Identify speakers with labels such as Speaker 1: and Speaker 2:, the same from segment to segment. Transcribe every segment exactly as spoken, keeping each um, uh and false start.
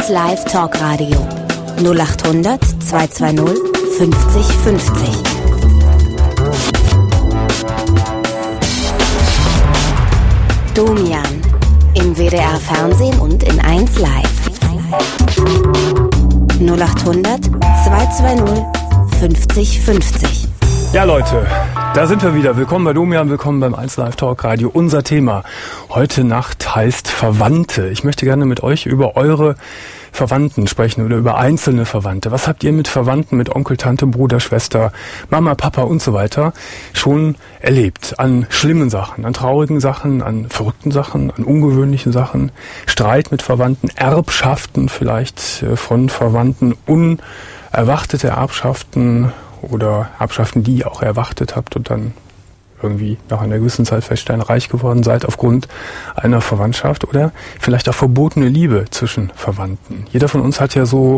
Speaker 1: eins Live Talkradio null acht hundert zweihundertzweißig fünfzig fünfzig. Domian im W D R Fernsehen und in eins Live. null acht hundert zweihundertzweißig fünfzig fünfzig.
Speaker 2: Ja Leute, da sind wir wieder. Willkommen bei Domian, willkommen beim eins Live Talk Radio. Unser Thema heute Nacht heißt Verwandte. Ich möchte gerne mit euch über eure Verwandten sprechen oder über einzelne Verwandte. Was habt ihr mit Verwandten, mit Onkel, Tante, Bruder, Schwester, Mama, Papa und so weiter schon erlebt? An schlimmen Sachen, an traurigen Sachen, an verrückten Sachen, an ungewöhnlichen Sachen, Streit mit Verwandten, Erbschaften vielleicht von Verwandten, unerwartete Erbschaften oder Erbschaften, die ihr auch erwartet habt und dann irgendwie nach einer gewissen Zeit feststellen, reich geworden seid aufgrund einer Verwandtschaft oder vielleicht auch verbotene Liebe zwischen Verwandten. Jeder von uns hat ja so,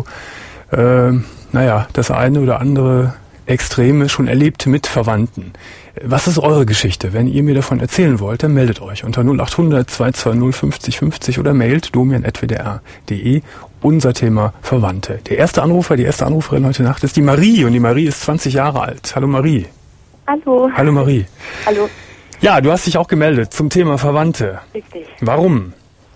Speaker 2: äh, naja, das eine oder andere Extreme schon erlebt mit Verwandten. Was ist eure Geschichte? Wenn ihr mir davon erzählen wollt, dann meldet euch unter null acht hundert zweihundertzweißig fünfzig fünfzig oder mailt domian at w d r punkt d e. Unser Thema Verwandte. Der erste Anrufer, die erste Anruferin heute Nacht ist die Marie und die Marie ist zwanzig Jahre alt. Hallo Marie.
Speaker 3: Hallo.
Speaker 2: Hallo Marie.
Speaker 3: Hallo.
Speaker 2: Ja, du hast dich auch gemeldet zum Thema Verwandte.
Speaker 3: Richtig.
Speaker 2: Warum?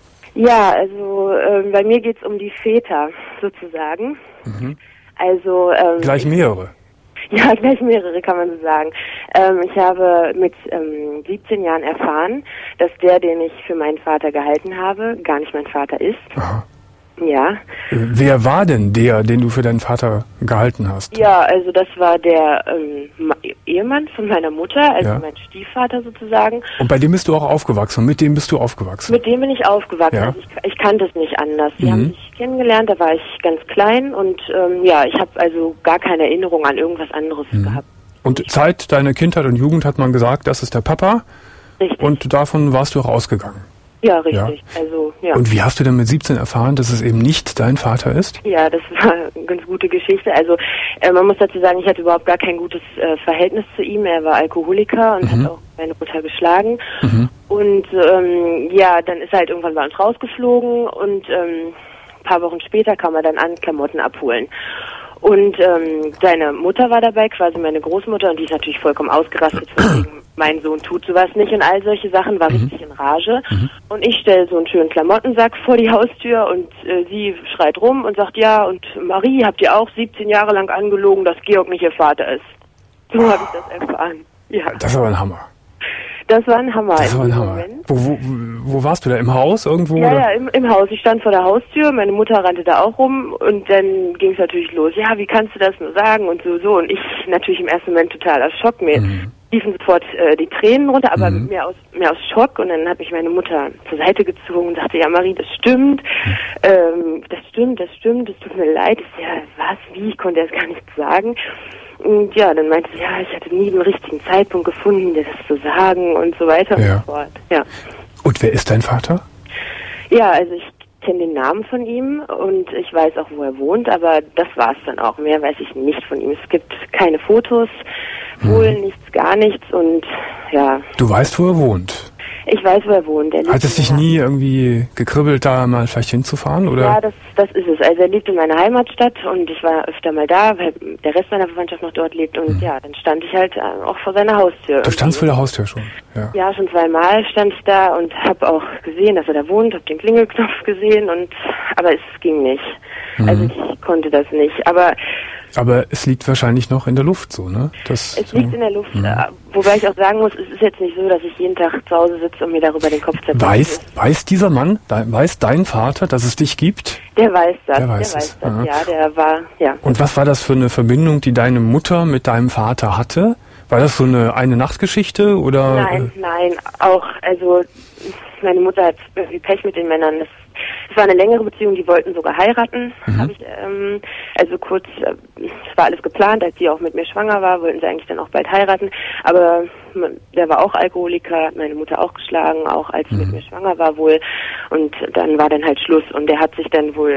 Speaker 3: Ja, also ähm, bei mir geht es um die Väter sozusagen.
Speaker 2: Mhm.
Speaker 3: Also ähm,
Speaker 2: Gleich mehrere.
Speaker 3: Ja, gleich mehrere kann man so sagen. Ähm, ich habe mit ähm, siebzehn Jahren erfahren, dass der, den ich für meinen Vater gehalten habe, gar nicht mein Vater ist.
Speaker 2: Aha.
Speaker 3: Ja.
Speaker 2: Wer war denn der, den du für deinen Vater gehalten hast?
Speaker 3: Ja, also das war der ähm, Ehemann von meiner Mutter, also
Speaker 2: ja.
Speaker 3: mein Stiefvater sozusagen.
Speaker 2: Und bei dem bist du auch aufgewachsen? Mit dem bist du aufgewachsen?
Speaker 3: Mit dem bin ich aufgewachsen. Ja. Also ich, ich kannte es nicht anders. Die mhm. haben sich kennengelernt, da war ich ganz klein und ähm, ja, ich habe also gar keine Erinnerung an irgendwas anderes mhm. gehabt.
Speaker 2: Und ich Zeit deiner Kindheit und Jugend hat man gesagt, das ist der Papa.
Speaker 3: Richtig.
Speaker 2: Und davon warst du auch ausgegangen?
Speaker 3: Ja, richtig. Ja. Also, ja.
Speaker 2: Und wie hast du denn mit siebzehn erfahren, dass es eben nicht dein Vater ist?
Speaker 3: Ja, das war eine ganz gute Geschichte. Also äh, man muss dazu sagen, ich hatte überhaupt gar kein gutes äh, Verhältnis zu ihm. Er war Alkoholiker und mhm. hat auch meine Mutter geschlagen. Mhm. Und ähm, ja, dann ist er halt irgendwann bei uns rausgeflogen und ähm, ein paar Wochen später kam er dann an, Klamotten abholen. Und ähm, seine Mutter war dabei, quasi meine Großmutter, und die ist natürlich vollkommen ausgerastet, wegen mein Sohn tut sowas nicht und all solche Sachen, war mhm. richtig in Rage. Mhm. Und ich stelle so einen schönen Klamottensack vor die Haustür und äh, sie schreit rum und sagt, ja, und Marie, habt ihr auch siebzehn Jahre lang angelogen, dass Georg nicht ihr Vater ist. So habe ich das erfahren. Ja.
Speaker 2: Das ist aber ein Hammer.
Speaker 3: Das war ein Hammer.
Speaker 2: Das war ein Hammer. Wo, wo, wo warst du da? Im Haus irgendwo?
Speaker 3: Ja,
Speaker 2: oder?
Speaker 3: ja, im, im Haus. Ich stand vor der Haustür, meine Mutter rannte da auch rum und dann ging es natürlich los. Ja, wie kannst du das nur sagen und so, so. Und ich natürlich im ersten Moment total aus Schock. Mir mhm. liefen sofort äh, die Tränen runter, aber mhm. mehr aus mehr aus Schock. Und dann hat mich meine Mutter zur Seite gezogen und sagte, ja Marie, das stimmt. Mhm. Ähm, das stimmt, das stimmt, es tut mir leid. Ich, ja, was, wie? Ich konnte erst gar nichts sagen. Und ja, dann meinte sie, ja, ich hatte nie den richtigen Zeitpunkt gefunden, dir das zu sagen und so weiter
Speaker 2: ja.
Speaker 3: und so fort. Ja.
Speaker 2: Und wer ist dein Vater?
Speaker 3: Ja, also ich kenne den Namen von ihm und ich weiß auch, wo er wohnt, aber das war's dann auch. Mehr weiß ich nicht von ihm. Es gibt keine Fotos, wohl hm. nichts, gar nichts und ja.
Speaker 2: Du weißt, wo er wohnt?
Speaker 3: Ich weiß, wo er wohnt. Er
Speaker 2: Hat es dich nie irgendwie gekribbelt, da mal vielleicht hinzufahren, oder?
Speaker 3: Ja, das, das ist es. Also er lebt in meiner Heimatstadt und ich war öfter mal da, weil der Rest meiner Verwandtschaft noch dort lebt und mhm. ja, dann stand ich halt auch vor seiner Haustür.
Speaker 2: Du standst vor der Haustür schon? Ja,
Speaker 3: ja, schon zweimal stand ich da und habe auch gesehen, dass er da wohnt, habe den Klingelknopf gesehen und aber es ging nicht. Mhm. Also ich konnte das nicht, aber
Speaker 2: Aber es liegt wahrscheinlich noch in der Luft so, ne? Das,
Speaker 3: es liegt in der Luft, mhm. wobei ich auch sagen muss, es ist jetzt nicht so, dass ich jeden Tag zu Hause sitze und mir darüber den Kopf zerbreche.
Speaker 2: Weiß, weiß dieser Mann, weiß dein Vater, dass es dich gibt?
Speaker 3: Der weiß das,
Speaker 2: der weiß,
Speaker 3: der weiß
Speaker 2: es.
Speaker 3: das,
Speaker 2: Aha.
Speaker 3: ja, der war, ja.
Speaker 2: Und was war das für eine Verbindung, die deine Mutter mit deinem Vater hatte? War das so eine Eine-Nacht-Geschichte, oder?
Speaker 3: Nein, nein, auch, also meine Mutter hat irgendwie Pech mit den Männern, das Es war eine längere Beziehung, die wollten sogar heiraten. Mhm. Hab ich, ähm, also kurz, äh, es war alles geplant, als sie auch mit mir schwanger war, wollten sie eigentlich dann auch bald heiraten. Aber man, der war auch Alkoholiker, hat meine Mutter auch geschlagen, auch als sie mhm. mit mir schwanger war wohl. Und dann war dann halt Schluss und der hat sich dann wohl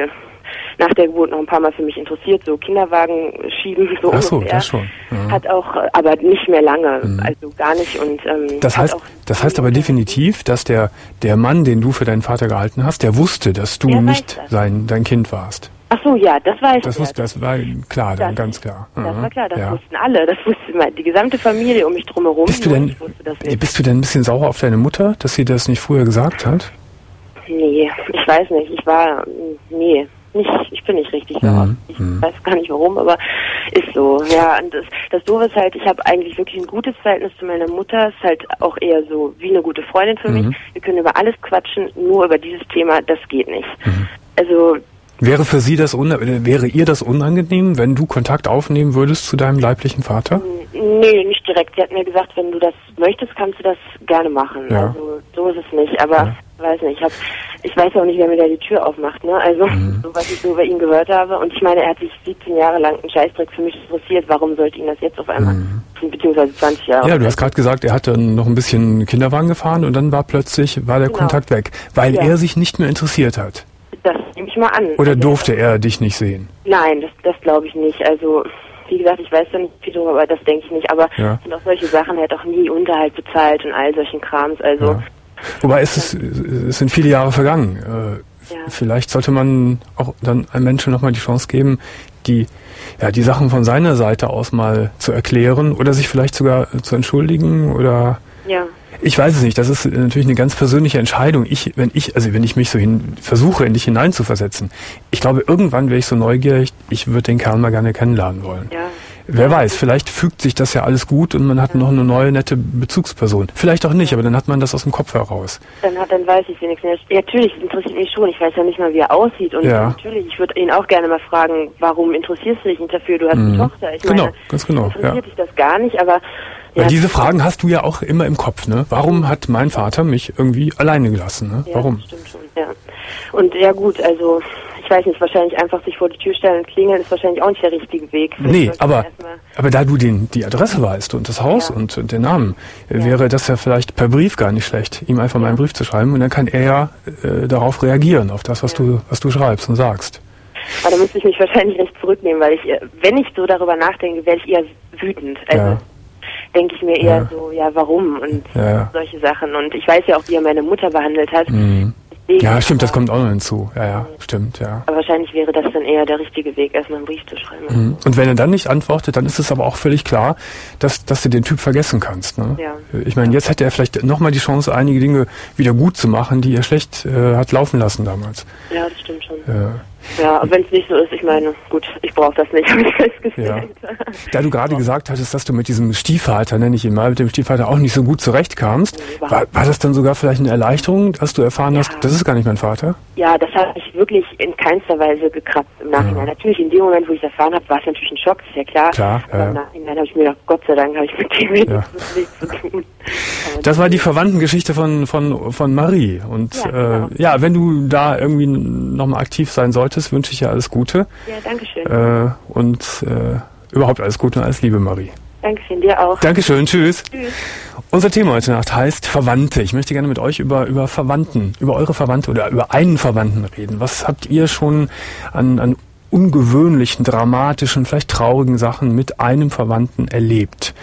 Speaker 3: nach der Geburt noch ein paar Mal für mich interessiert, so Kinderwagen schieben, so
Speaker 2: Ach so,
Speaker 3: ungefähr.
Speaker 2: das schon. Ja.
Speaker 3: Hat auch, aber nicht mehr lange,
Speaker 2: Mhm.
Speaker 3: also gar nicht. Und ähm,
Speaker 2: Das heißt,
Speaker 3: auch
Speaker 2: das heißt aber definitiv, dass der, der Mann, den du für deinen Vater gehalten hast, der wusste, dass du
Speaker 3: Der
Speaker 2: nicht
Speaker 3: weiß das.
Speaker 2: sein, dein Kind warst.
Speaker 3: Ach so, ja, das weiß
Speaker 2: Das
Speaker 3: ich.
Speaker 2: wusste, das war klar, dann
Speaker 3: Das-
Speaker 2: ganz klar.
Speaker 3: Das
Speaker 2: Mhm.
Speaker 3: war klar, das
Speaker 2: Ja.
Speaker 3: wussten alle. Das wusste immer die gesamte Familie um mich drumherum.
Speaker 2: Bist du
Speaker 3: nur
Speaker 2: denn,
Speaker 3: ich wusste das nicht.
Speaker 2: bist du denn ein bisschen sauer auf deine Mutter, dass sie das nicht früher gesagt hat?
Speaker 3: Nee, ich weiß nicht. Ich war, nee, nicht, ich bin nicht richtig sauer.
Speaker 2: Mhm.
Speaker 3: Ich
Speaker 2: Mhm.
Speaker 3: weiß gar nicht warum, aber ist so. Ja, und das, das Doofe ist halt, ich habe eigentlich wirklich ein gutes Verhältnis zu meiner Mutter. Ist halt auch eher so wie eine gute Freundin für
Speaker 2: Mhm.
Speaker 3: mich. Wir können über alles quatschen, nur über dieses Thema, das geht nicht.
Speaker 2: Mhm.
Speaker 3: Also,
Speaker 2: Wäre für sie das una- wäre ihr das unangenehm, wenn du Kontakt aufnehmen würdest zu deinem leiblichen Vater?
Speaker 3: nee, nicht direkt. Sie hat mir gesagt, wenn du das möchtest, kannst du das gerne machen.
Speaker 2: Ja.
Speaker 3: Also, so ist es nicht. Aber,
Speaker 2: Ja.
Speaker 3: weiß nicht, ich hab, ich weiß auch nicht, wer mir da die Tür aufmacht, ne? Also,
Speaker 2: Mhm.
Speaker 3: so was ich so über ihn gehört habe. Und ich meine, er hat sich siebzehn Jahre lang einen Scheißdreck für mich interessiert. Warum sollte ihn das jetzt auf einmal,
Speaker 2: Mhm.
Speaker 3: beziehungsweise zwanzig Jahre?
Speaker 2: Ja, du hast gerade gesagt, er hat dann noch ein bisschen Kinderwagen gefahren und dann war plötzlich, war der
Speaker 3: Genau.
Speaker 2: Kontakt weg, weil
Speaker 3: Ja.
Speaker 2: er sich nicht mehr interessiert hat.
Speaker 3: Das nehme ich mal an.
Speaker 2: Oder
Speaker 3: Also,
Speaker 2: durfte er dich nicht sehen?
Speaker 3: Nein, das, das glaube ich nicht. Also, wie gesagt, ich weiß da nicht viel drüber, aber das denke ich nicht. Aber
Speaker 2: Ja.
Speaker 3: es sind auch solche Sachen, er hat auch nie Unterhalt bezahlt und all solchen Krams. Also,
Speaker 2: Ja. Wobei es, ist, es sind viele Jahre vergangen. Äh,
Speaker 3: Ja.
Speaker 2: Vielleicht sollte man auch dann einem Menschen nochmal die Chance geben, die, ja, die Sachen von seiner Seite aus mal zu erklären oder sich vielleicht sogar zu entschuldigen oder...
Speaker 3: ja.
Speaker 2: Ich weiß es nicht, das ist natürlich eine ganz persönliche Entscheidung. Ich, wenn ich, also wenn ich mich so hin, versuche, in dich hineinzuversetzen, ich glaube, irgendwann wäre ich so neugierig, ich würde den Kerl mal gerne kennenlernen wollen.
Speaker 3: Ja.
Speaker 2: Wer weiß, vielleicht fügt sich das ja alles gut und man hat noch eine neue, nette Bezugsperson. Vielleicht auch nicht, aber dann hat man das aus dem Kopf heraus.
Speaker 3: Dann hat, dann weiß ich wenigstens. Ja, natürlich, es interessiert mich schon. Ich weiß ja nicht mal, wie er aussieht. Und
Speaker 2: Ja.
Speaker 3: natürlich, ich würde ihn auch gerne mal fragen, warum interessierst du dich nicht dafür? Du hast
Speaker 2: Mhm.
Speaker 3: eine Tochter. Ich
Speaker 2: Genau,
Speaker 3: meine,
Speaker 2: ganz genau,
Speaker 3: interessiert
Speaker 2: ja.
Speaker 3: dich das gar nicht, aber
Speaker 2: Weil
Speaker 3: ja,
Speaker 2: diese Fragen hast du ja auch immer im Kopf, ne? Warum hat mein Vater mich irgendwie alleine gelassen, ne?
Speaker 3: ja,
Speaker 2: Warum?
Speaker 3: das stimmt schon, ja. Und ja gut, also ich weiß nicht, wahrscheinlich einfach sich vor die Tür stellen und klingeln ist wahrscheinlich auch nicht der richtige Weg. Vielleicht
Speaker 2: Nee,
Speaker 3: sollte
Speaker 2: aber,
Speaker 3: man erstmal-
Speaker 2: aber da du den, die Adresse weißt und das Haus
Speaker 3: Ja.
Speaker 2: und, und den Namen, äh,
Speaker 3: Ja.
Speaker 2: wäre das ja vielleicht per Brief gar nicht schlecht, ihm einfach mal einen Brief zu schreiben und dann kann er ja äh, darauf reagieren, auf das, was
Speaker 3: Ja.
Speaker 2: du, was du schreibst und sagst.
Speaker 3: Aber da müsste ich mich wahrscheinlich recht zurücknehmen, weil ich, äh, wenn ich so darüber nachdenke, werde ich eher wütend. Also
Speaker 2: Ja.
Speaker 3: denke ich mir eher
Speaker 2: Ja.
Speaker 3: so, ja, warum und
Speaker 2: Ja, ja.
Speaker 3: solche Sachen. Und ich weiß ja auch, wie er meine Mutter behandelt hat.
Speaker 2: Mhm.
Speaker 3: Deswegen,
Speaker 2: Ja, stimmt, das
Speaker 3: aber-
Speaker 2: kommt auch noch hinzu. Ja, ja, stimmt, ja.
Speaker 3: Aber wahrscheinlich wäre das dann eher der richtige Weg, erstmal einen Brief zu schreiben.
Speaker 2: Mhm. Und wenn er dann nicht antwortet, dann ist es aber auch völlig klar, dass, dass du den Typ vergessen kannst. Ne?
Speaker 3: Ja.
Speaker 2: Ich meine, jetzt hätte er vielleicht nochmal die Chance, einige Dinge wieder gut zu machen, die er schlecht äh, hat laufen lassen damals.
Speaker 3: Ja, das stimmt schon.
Speaker 2: Äh,
Speaker 3: Ja, und wenn es nicht so ist, ich meine, gut, ich brauche das nicht, habe ich festgestellt.
Speaker 2: Da du gerade gesagt hattest, dass du mit diesem Stiefvater, nenne ich ihn mal, mit dem Stiefvater auch nicht so gut zurechtkamst,
Speaker 3: Nee, überhaupt
Speaker 2: war, war das dann sogar vielleicht eine Erleichterung, dass du erfahren
Speaker 3: Ja.
Speaker 2: hast, das ist gar nicht mein Vater?
Speaker 3: Ja, das hat mich wirklich in keinster Weise gekratzt im Nachhinein.
Speaker 2: Ja.
Speaker 3: Natürlich, in dem Moment, wo ich es erfahren habe, war es natürlich ein Schock, ist ja klar.
Speaker 2: Klar,
Speaker 3: Aber
Speaker 2: ja.
Speaker 3: im Nachhinein habe ich mir gedacht, Gott sei Dank habe ich mit dem
Speaker 2: Ja.
Speaker 3: wenigstens nichts zu tun. Aber
Speaker 2: Das war die Verwandtengeschichte von, von, von Marie. Und
Speaker 3: Ja,
Speaker 2: ja,
Speaker 3: genau.
Speaker 2: äh, ja, wenn du da irgendwie nochmal aktiv sein solltest, wünsche ich dir alles Gute.
Speaker 3: ja, danke schön.
Speaker 2: Äh, und äh, überhaupt alles Gute und alles Liebe, Marie.
Speaker 3: Dankeschön, dir auch.
Speaker 2: Dankeschön, tschüss.
Speaker 3: Tschüss.
Speaker 2: Unser Thema heute Nacht heißt Verwandte. Ich möchte gerne mit euch über, über Verwandten, über eure Verwandte oder über einen Verwandten reden. Was habt ihr schon an, an ungewöhnlichen, dramatischen, vielleicht traurigen Sachen mit einem Verwandten erlebt?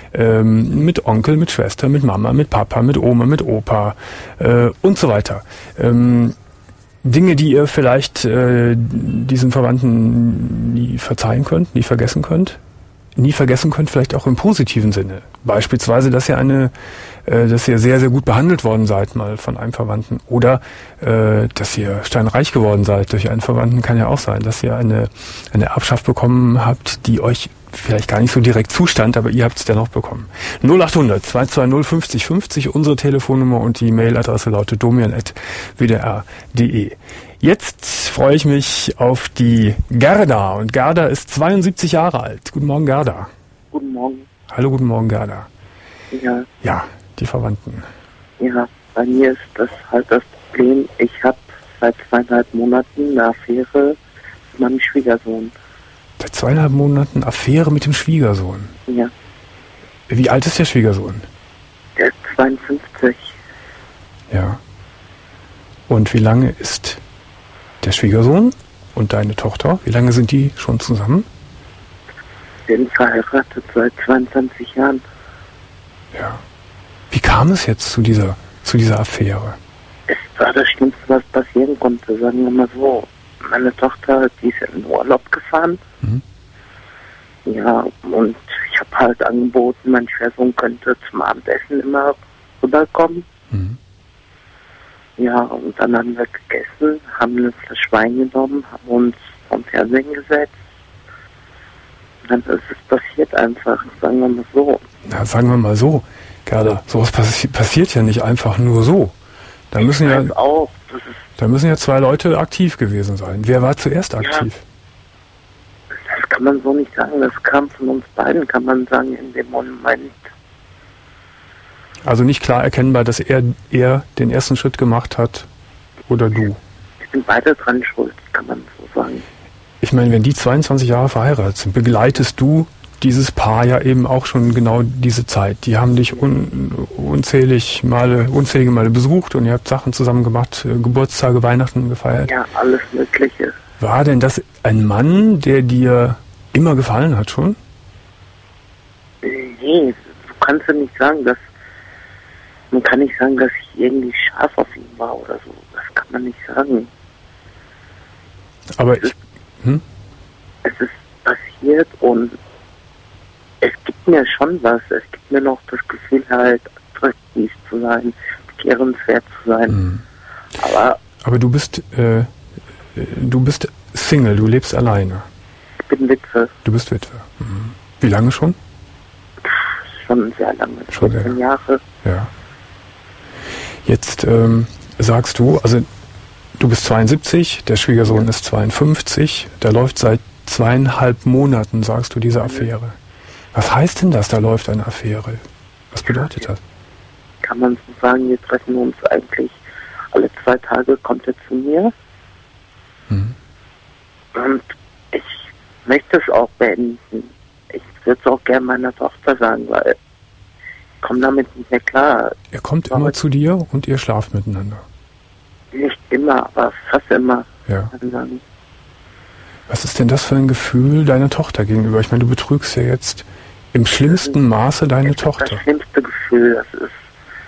Speaker 2: Ähm, mit Onkel, mit Schwester, mit Mama, mit Papa, mit Oma, mit Opa äh, und so weiter. Ähm, Dinge, die ihr vielleicht äh, diesen Verwandten nie verzeihen könnt, nie vergessen könnt. Nie vergessen könnt, vielleicht auch im positiven Sinne. Beispielsweise, dass ihr eine, äh, dass ihr sehr, sehr gut behandelt worden seid mal von einem Verwandten. Oder äh, dass ihr steinreich geworden seid durch einen Verwandten, kann ja auch sein, dass ihr eine, eine Erbschaft bekommen habt, die euch vielleicht gar nicht so direkt zustand, aber ihr habt es dennoch bekommen. null acht hundert zwei zwei null fünfzig fünfzig, unsere Telefonnummer und die Mailadresse lautet domian at w d r punkt d e. Jetzt freue ich mich auf die Gerda und Gerda ist zweiundsiebzig Jahre alt. Guten Morgen, Gerda.
Speaker 4: Guten Morgen.
Speaker 2: Hallo, guten Morgen, Gerda.
Speaker 4: Ja,
Speaker 2: Ja, die Verwandten.
Speaker 4: ja, bei mir ist das halt das Problem, ich habe seit zweieinhalb Monaten eine Affäre mit meinem Schwiegersohn.
Speaker 2: Seit zweieinhalb Monaten Affäre mit dem Schwiegersohn.
Speaker 4: Ja,
Speaker 2: Wie alt ist der Schwiegersohn?
Speaker 4: der ist zweiundfünfzig.
Speaker 2: Ja. Und wie lange ist der Schwiegersohn und deine Tochter, wie lange sind die schon zusammen?
Speaker 4: Bin verheiratet seit zweiundzwanzig Jahren.
Speaker 2: Ja. Wie kam es jetzt zu dieser, zu dieser Affäre?
Speaker 4: Es war das Schlimmste, was passieren konnte, sagen wir mal so. Meine Tochter, die ist in den Urlaub gefahren. Mhm. Ja, und ich habe halt angeboten, mein Schwiegersohn könnte zum Abendessen immer rüberkommen. Mhm. Ja, und dann haben wir gegessen, haben eine Flasche Wein genommen, haben uns vom Fernsehen gesetzt. Und dann ist es passiert einfach, sagen wir mal so.
Speaker 2: Na, sagen wir mal so, Gerda, sowas passi- passiert ja nicht einfach nur so. Da müssen ja,
Speaker 4: auch, das ist,
Speaker 2: da müssen ja zwei Leute aktiv gewesen sein. Wer war zuerst aktiv?
Speaker 4: Ja, das kann man so nicht sagen. Das kam von uns beiden, kann man sagen, in dem Moment.
Speaker 2: Also nicht klar erkennbar, dass er, er den ersten Schritt gemacht hat oder du?
Speaker 4: Wir sind beide dran schuld, kann man so sagen.
Speaker 2: Ich meine, wenn die zweiundzwanzig Jahre verheiratet sind, begleitest du dieses Paar ja eben auch schon genau diese Zeit. Die haben dich un, unzählig Male, unzählige Male besucht und ihr habt Sachen zusammen gemacht, äh, Geburtstage, Weihnachten gefeiert.
Speaker 4: Ja, alles Mögliche.
Speaker 2: War denn das ein Mann, der dir immer gefallen hat schon?
Speaker 4: Nee, du kannst ja nicht sagen, dass man kann nicht sagen, dass ich irgendwie scharf auf ihn war oder so. Das kann man nicht sagen.
Speaker 2: Aber
Speaker 4: es
Speaker 2: ich...
Speaker 4: Ist,
Speaker 2: hm?
Speaker 4: Es ist passiert und es gibt mir schon was. Es gibt mir noch das Gefühl, halt attraktiv zu sein, begehrenswert zu sein. Mhm. Aber,
Speaker 2: Aber du bist, äh, du bist Single, du lebst alleine.
Speaker 4: Ich bin Witwe.
Speaker 2: Du bist Witwe. Mhm. Wie lange schon?
Speaker 4: Schon sehr lange.
Speaker 2: Schon sehr
Speaker 4: vierzehn Jahre.
Speaker 2: Ja. Jetzt ähm, sagst du, also du bist zweiundsiebzig, der Schwiegersohn ja. ist zweiundfünfzig, da läuft seit zweieinhalb Monaten, sagst du, diese Affäre. Was heißt denn das, da läuft eine Affäre? Was bedeutet das?
Speaker 4: Kann man so sagen, wir treffen uns eigentlich alle zwei Tage, kommt er zu mir. Mhm. Und ich möchte es auch beenden. Ich würde es auch gerne meiner Tochter sagen, weil ich komme damit nicht mehr klar.
Speaker 2: Er kommt immer zu dir und ihr schlaft miteinander?
Speaker 4: Nicht immer, aber fast immer.
Speaker 2: Ja. Was ist denn das für ein Gefühl deiner Tochter gegenüber? Ich meine, du betrügst ja jetzt im schlimmsten Maße deine
Speaker 4: das
Speaker 2: Tochter.
Speaker 4: Das ist das schlimmste Gefühl, das ist,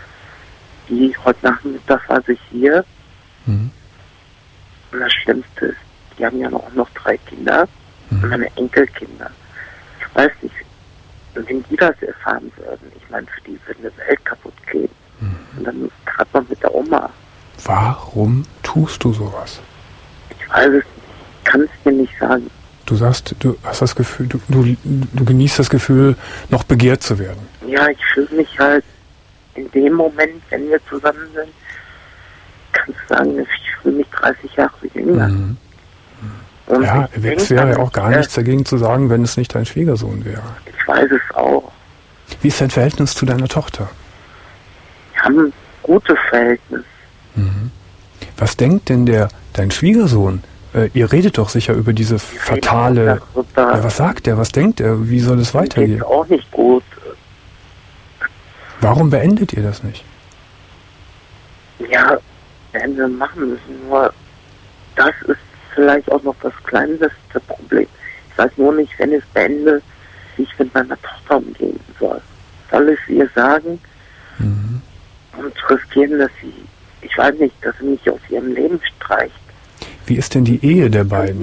Speaker 4: die heute Nachmittag war sie hier. Mhm. Und das Schlimmste ist, die haben ja auch noch drei Kinder, mhm. meine Enkelkinder. Ich weiß nicht, wenn die das erfahren würden, ich meine, für die würde eine Welt kaputt gehen. Mhm. Und dann gerade noch mit der Oma.
Speaker 2: Warum tust du sowas?
Speaker 4: Ich weiß es nicht, ich kann es dir nicht sagen.
Speaker 2: Du sagst, du hast das Gefühl, du, du, du genießt das Gefühl, noch begehrt zu werden.
Speaker 4: Ja, ich fühle mich halt in dem Moment, wenn wir zusammen sind, kannst du sagen, ich fühle mich dreißig Jahre jünger. Mhm.
Speaker 2: Und ja, es wäre ja auch gar nichts dagegen zu sagen, wenn es nicht dein Schwiegersohn wäre.
Speaker 4: Ich weiß es auch.
Speaker 2: Wie ist dein Verhältnis zu deiner Tochter?
Speaker 4: Wir haben ein gutes Verhältnis.
Speaker 2: Mhm. Was denkt denn der, dein Schwiegersohn? Äh, ihr redet doch sicher über diese ich fatale... Ja, was sagt er? Was denkt er? Wie soll es weitergehen?
Speaker 4: Geht's auch nicht gut.
Speaker 2: Warum beendet ihr das nicht?
Speaker 4: Ja, werden wir machen müssen. Nur das ist vielleicht auch noch das kleinste Problem. Ich weiß nur nicht, wenn ich es beende, wie ich mit meiner Tochter umgehen soll. Soll ich ihr sagen mhm. und riskieren, dass sie, ich weiß nicht, dass sie mich aus ihrem Leben streicht.
Speaker 2: Wie ist denn die Ehe der beiden?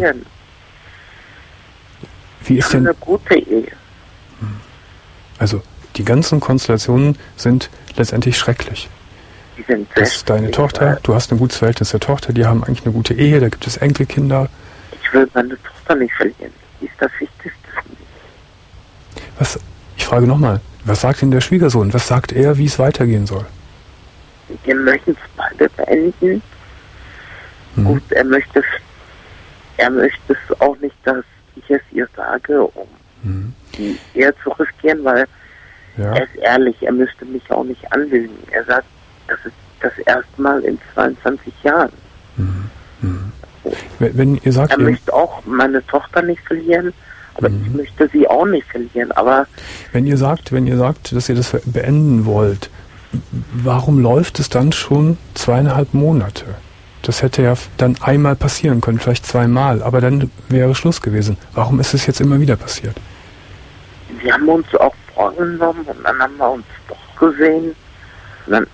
Speaker 2: Wie ist denn
Speaker 4: eine gute Ehe?
Speaker 2: Also die ganzen Konstellationen sind letztendlich schrecklich.
Speaker 4: Die sind
Speaker 2: das ist deine Tochter, du hast ein gutes Verhältnis der Tochter, die haben eigentlich eine gute Ehe, da gibt es Enkelkinder.
Speaker 4: Ich will meine Tochter nicht verlieren. Die ist das Wichtigste für mich.
Speaker 2: Was, ich frage nochmal, was sagt denn der Schwiegersohn? Was sagt er, wie es weitergehen soll?
Speaker 4: Wir möchten es beide beenden. Mhm. Gut, er möchte er möchte es auch nicht, dass ich es ihr sage, um mhm. die Ehe zu riskieren, weil ja. er ist ehrlich, er müsste mich auch nicht anlügen. Er sagt, das ist das erste Mal in zweiundzwanzig Jahren.
Speaker 2: Mhm. Mhm. Wenn, wenn ihr sagt,
Speaker 4: er möchte auch meine Tochter nicht verlieren, aber mhm. ich möchte sie auch nicht verlieren. Aber
Speaker 2: wenn ihr sagt, wenn ihr sagt, dass ihr das beenden wollt, warum läuft es dann schon zweieinhalb Monate? Das hätte ja dann einmal passieren können, vielleicht zweimal, aber dann wäre Schluss gewesen. Warum ist es jetzt immer wieder passiert?
Speaker 4: Wir haben uns auch vorgenommen und dann haben wir uns doch gesehen. Und dann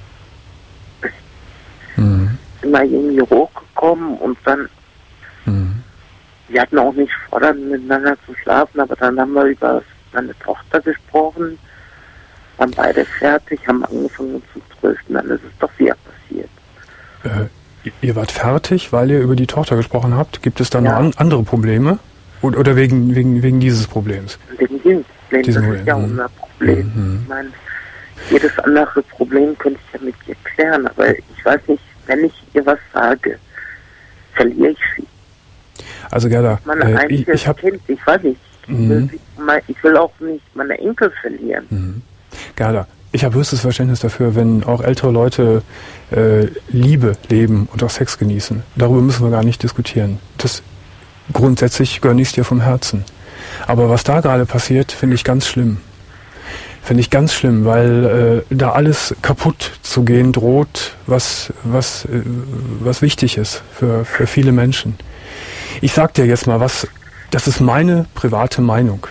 Speaker 4: mhm. sind wir irgendwie hochgekommen und dann, mhm. wir hatten auch nicht vor, dann miteinander zu schlafen, aber dann haben wir über meine Tochter gesprochen, waren beide fertig, haben angefangen uns zu trösten, dann ist es doch wieder passiert.
Speaker 2: Äh, ihr wart fertig, weil ihr über die Tochter gesprochen habt? Gibt es da ja. noch an, andere Probleme? Oder, oder wegen, wegen, wegen dieses Problems?
Speaker 4: Wegen diesem Problem,
Speaker 2: Diesen
Speaker 4: das ist ja unser Problem. Mhm. Ich meine, jedes andere Problem könnte ich ja mit ihr klären, aber ich weiß nicht, wenn ich ihr was sage, verliere ich sie.
Speaker 2: Also Gerda,
Speaker 4: meine
Speaker 2: äh,
Speaker 4: einziges
Speaker 2: ich, ich habe...
Speaker 4: Kind, ich weiß nicht, ich, mhm. will, ich will auch nicht meine Enkel verlieren.
Speaker 2: Mhm. Gerda, ich habe höchstes Verständnis dafür, wenn auch ältere Leute äh, Liebe leben und auch Sex genießen. Darüber müssen wir gar nicht diskutieren. Das grundsätzlich gönne ich es dir vom Herzen. Aber was da gerade passiert, finde ich ganz schlimm. Finde ich ganz schlimm, weil äh, da alles kaputt zu gehen droht, was was äh, was wichtig ist für für viele Menschen. Ich sag dir jetzt mal was, das ist meine private Meinung.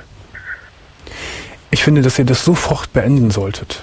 Speaker 2: Ich finde, dass ihr das sofort beenden solltet.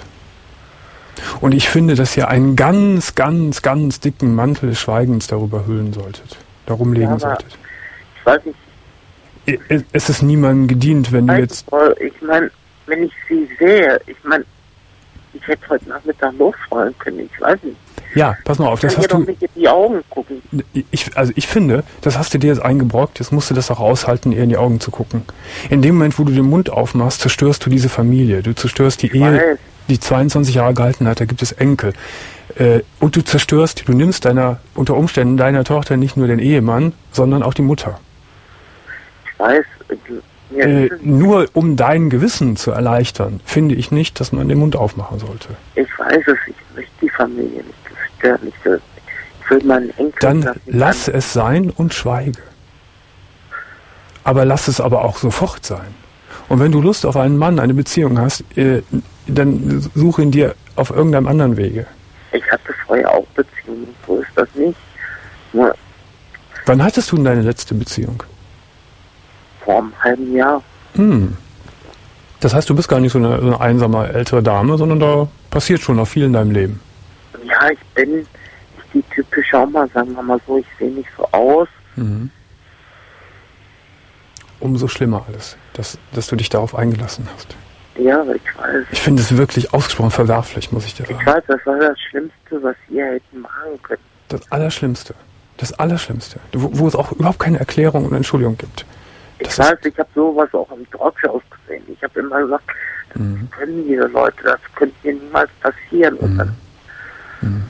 Speaker 2: Und ich finde, dass ihr einen ganz, ganz, ganz dicken Mantel des Schweigens darüber hüllen solltet. Darum legen ja, solltet.
Speaker 4: Ich weiß nicht.
Speaker 2: Es ist niemandem gedient, wenn du jetzt...
Speaker 4: Ich meine, wenn ich sie sehe, ich meine, ich hätte heute Nachmittag losfahren können, ich weiß nicht.
Speaker 2: Ja, pass mal auf, das hast
Speaker 4: du... Ich kann dir doch nicht in die Augen gucken.
Speaker 2: Ich, also ich finde, das hast du dir jetzt eingebrockt, jetzt musst du das auch aushalten, ihr in die Augen zu gucken. In dem Moment, wo du den Mund aufmachst, zerstörst du diese Familie. Du zerstörst die ich Ehe, weiß. Die zweiundzwanzig Jahre gehalten hat, da gibt es Enkel. Äh, und du zerstörst, du nimmst deiner, unter Umständen deiner Tochter nicht nur den Ehemann, sondern auch die Mutter.
Speaker 4: Ich weiß...
Speaker 2: Äh, nur um dein Gewissen zu erleichtern, finde ich nicht, dass man den Mund aufmachen sollte.
Speaker 4: Ich weiß es, ich möchte die Familie nicht zerstören. Ich will, ich will meinen Enkel...
Speaker 2: Dann lass an. es sein und schweige. Aber lass es aber auch sofort sein. Und wenn du Lust auf einen Mann, eine Beziehung hast, äh, dann suche ihn dir auf irgendeinem anderen Wege.
Speaker 4: Ich hatte vorher auch Beziehungen, so ist das nicht. Nur
Speaker 2: Wann hattest du denn deine letzte Beziehung?
Speaker 4: Vor einem halben Jahr.
Speaker 2: Hm. Das heißt, du bist gar nicht so eine, so eine einsame ältere Dame, sondern da passiert schon noch viel in deinem Leben.
Speaker 4: Ja, ich bin nicht die typische Oma, sagen wir mal so, ich sehe nicht so aus.
Speaker 2: Mhm. Umso schlimmer alles, dass, dass du dich darauf eingelassen hast.
Speaker 4: Ja, ich weiß.
Speaker 2: Ich finde es wirklich ausgesprochen verwerflich, muss ich dir sagen.
Speaker 4: Ich weiß, das war das Schlimmste, was ihr hätten machen können.
Speaker 2: Das Allerschlimmste. Das Allerschlimmste. Wo, wo es auch überhaupt keine Erklärung und Entschuldigung gibt.
Speaker 4: Ich weiß, ich habe sowas auch im Talkshow gesehen. Ich habe immer gesagt, das mhm. können diese Leute, das könnte mir niemals passieren. Und
Speaker 2: mhm.
Speaker 4: dann
Speaker 2: mhm.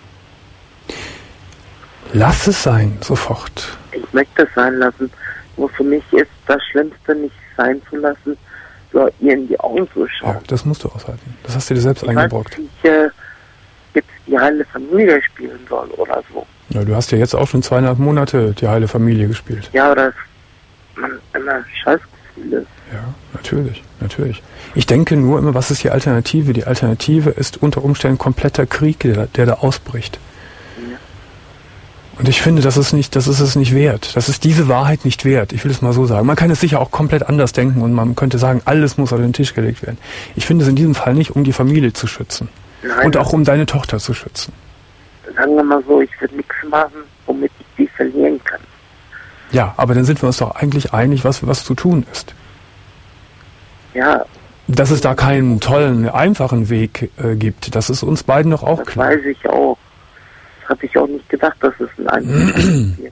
Speaker 2: Lass es sein, sofort.
Speaker 4: Ich möchte es sein lassen. Nur für mich ist das Schlimmste, nicht sein zu lassen, so ihr in die Augen zu schauen.
Speaker 2: Ja, das musst du aushalten. Das hast du dir selbst
Speaker 4: ich
Speaker 2: eingebrockt.
Speaker 4: Weiß, wie ich äh, jetzt die heile Familie spielen soll oder so.
Speaker 2: Ja, du hast ja jetzt auch schon zweieinhalb Monate die heile Familie gespielt.
Speaker 4: Ja, aber das man immer Scheißgefühle.
Speaker 2: Ja, natürlich, natürlich. Ich denke nur immer, was ist die Alternative? Die Alternative ist unter Umständen kompletter Krieg, der, der da ausbricht.
Speaker 4: Ja.
Speaker 2: Und ich finde, das ist nicht, das ist es nicht wert. Das ist diese Wahrheit nicht wert. Ich will es mal so sagen. Man kann es sicher auch komplett anders denken und man könnte sagen, alles muss auf den Tisch gelegt werden. Ich finde es in diesem Fall nicht, um die Familie zu schützen.
Speaker 4: Nein,
Speaker 2: und auch um deine Tochter zu schützen.
Speaker 4: Sagen wir mal so, ich will nichts machen, womit ich die verlieren kann.
Speaker 2: Ja, aber dann sind wir uns doch eigentlich einig, was, was zu tun ist.
Speaker 4: Ja.
Speaker 2: Dass es da keinen tollen, einfachen Weg äh, gibt, das ist uns beiden doch auch
Speaker 4: das
Speaker 2: klar.
Speaker 4: Das weiß ich auch. Das habe ich auch nicht gedacht, dass es ein einfacher Weg gibt.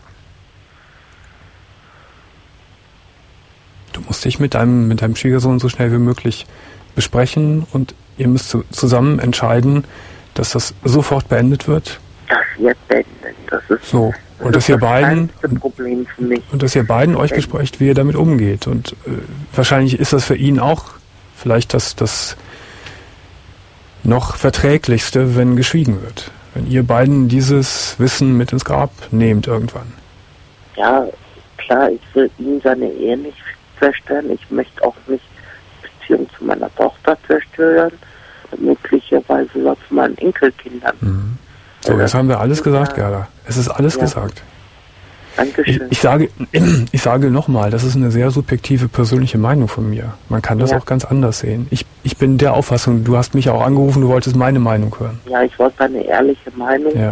Speaker 2: Du musst dich mit deinem, mit deinem Schwiegersohn so schnell wie möglich besprechen und ihr müsst zu, zusammen entscheiden, dass das sofort beendet wird.
Speaker 4: Das wird beendet. Das ist
Speaker 2: so. Und
Speaker 4: das
Speaker 2: dass ihr beiden
Speaker 4: Problem für mich.
Speaker 2: Und dass ihr beiden euch besprecht, wie ihr damit umgeht. Und äh, wahrscheinlich ist das für ihn auch vielleicht das, das noch verträglichste, wenn geschwiegen wird. Wenn ihr beiden dieses Wissen mit ins Grab nehmt irgendwann.
Speaker 4: Ja, klar, ich will ihn seine Ehe nicht zerstören. Ich möchte auch nicht die Beziehung zu meiner Tochter zerstören. Und möglicherweise zu meinen Enkelkindern.
Speaker 2: Mhm. So, jetzt haben wir alles gesagt, Gerda. Es ist alles ja. gesagt.
Speaker 4: Dankeschön.
Speaker 2: Ich, ich sage, ich sage nochmal, das ist eine sehr subjektive persönliche Meinung von mir. Man kann das ja. auch ganz anders sehen. Ich, ich bin der Auffassung, du hast mich ja auch angerufen, du wolltest meine Meinung hören.
Speaker 4: Ja, ich wollte eine ehrliche Meinung.
Speaker 2: Ja.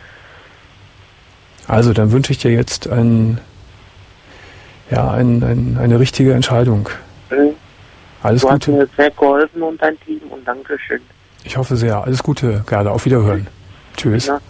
Speaker 2: Also, dann wünsche ich dir jetzt ein, ja, ein, ein, eine richtige Entscheidung. Mhm. Alles
Speaker 4: du
Speaker 2: Gute.
Speaker 4: Du hast mir sehr geholfen und dein Team und Dankeschön.
Speaker 2: Ich hoffe sehr. Alles Gute, Gerda. Auf Wiederhören. Mhm. Tschüss. Ja.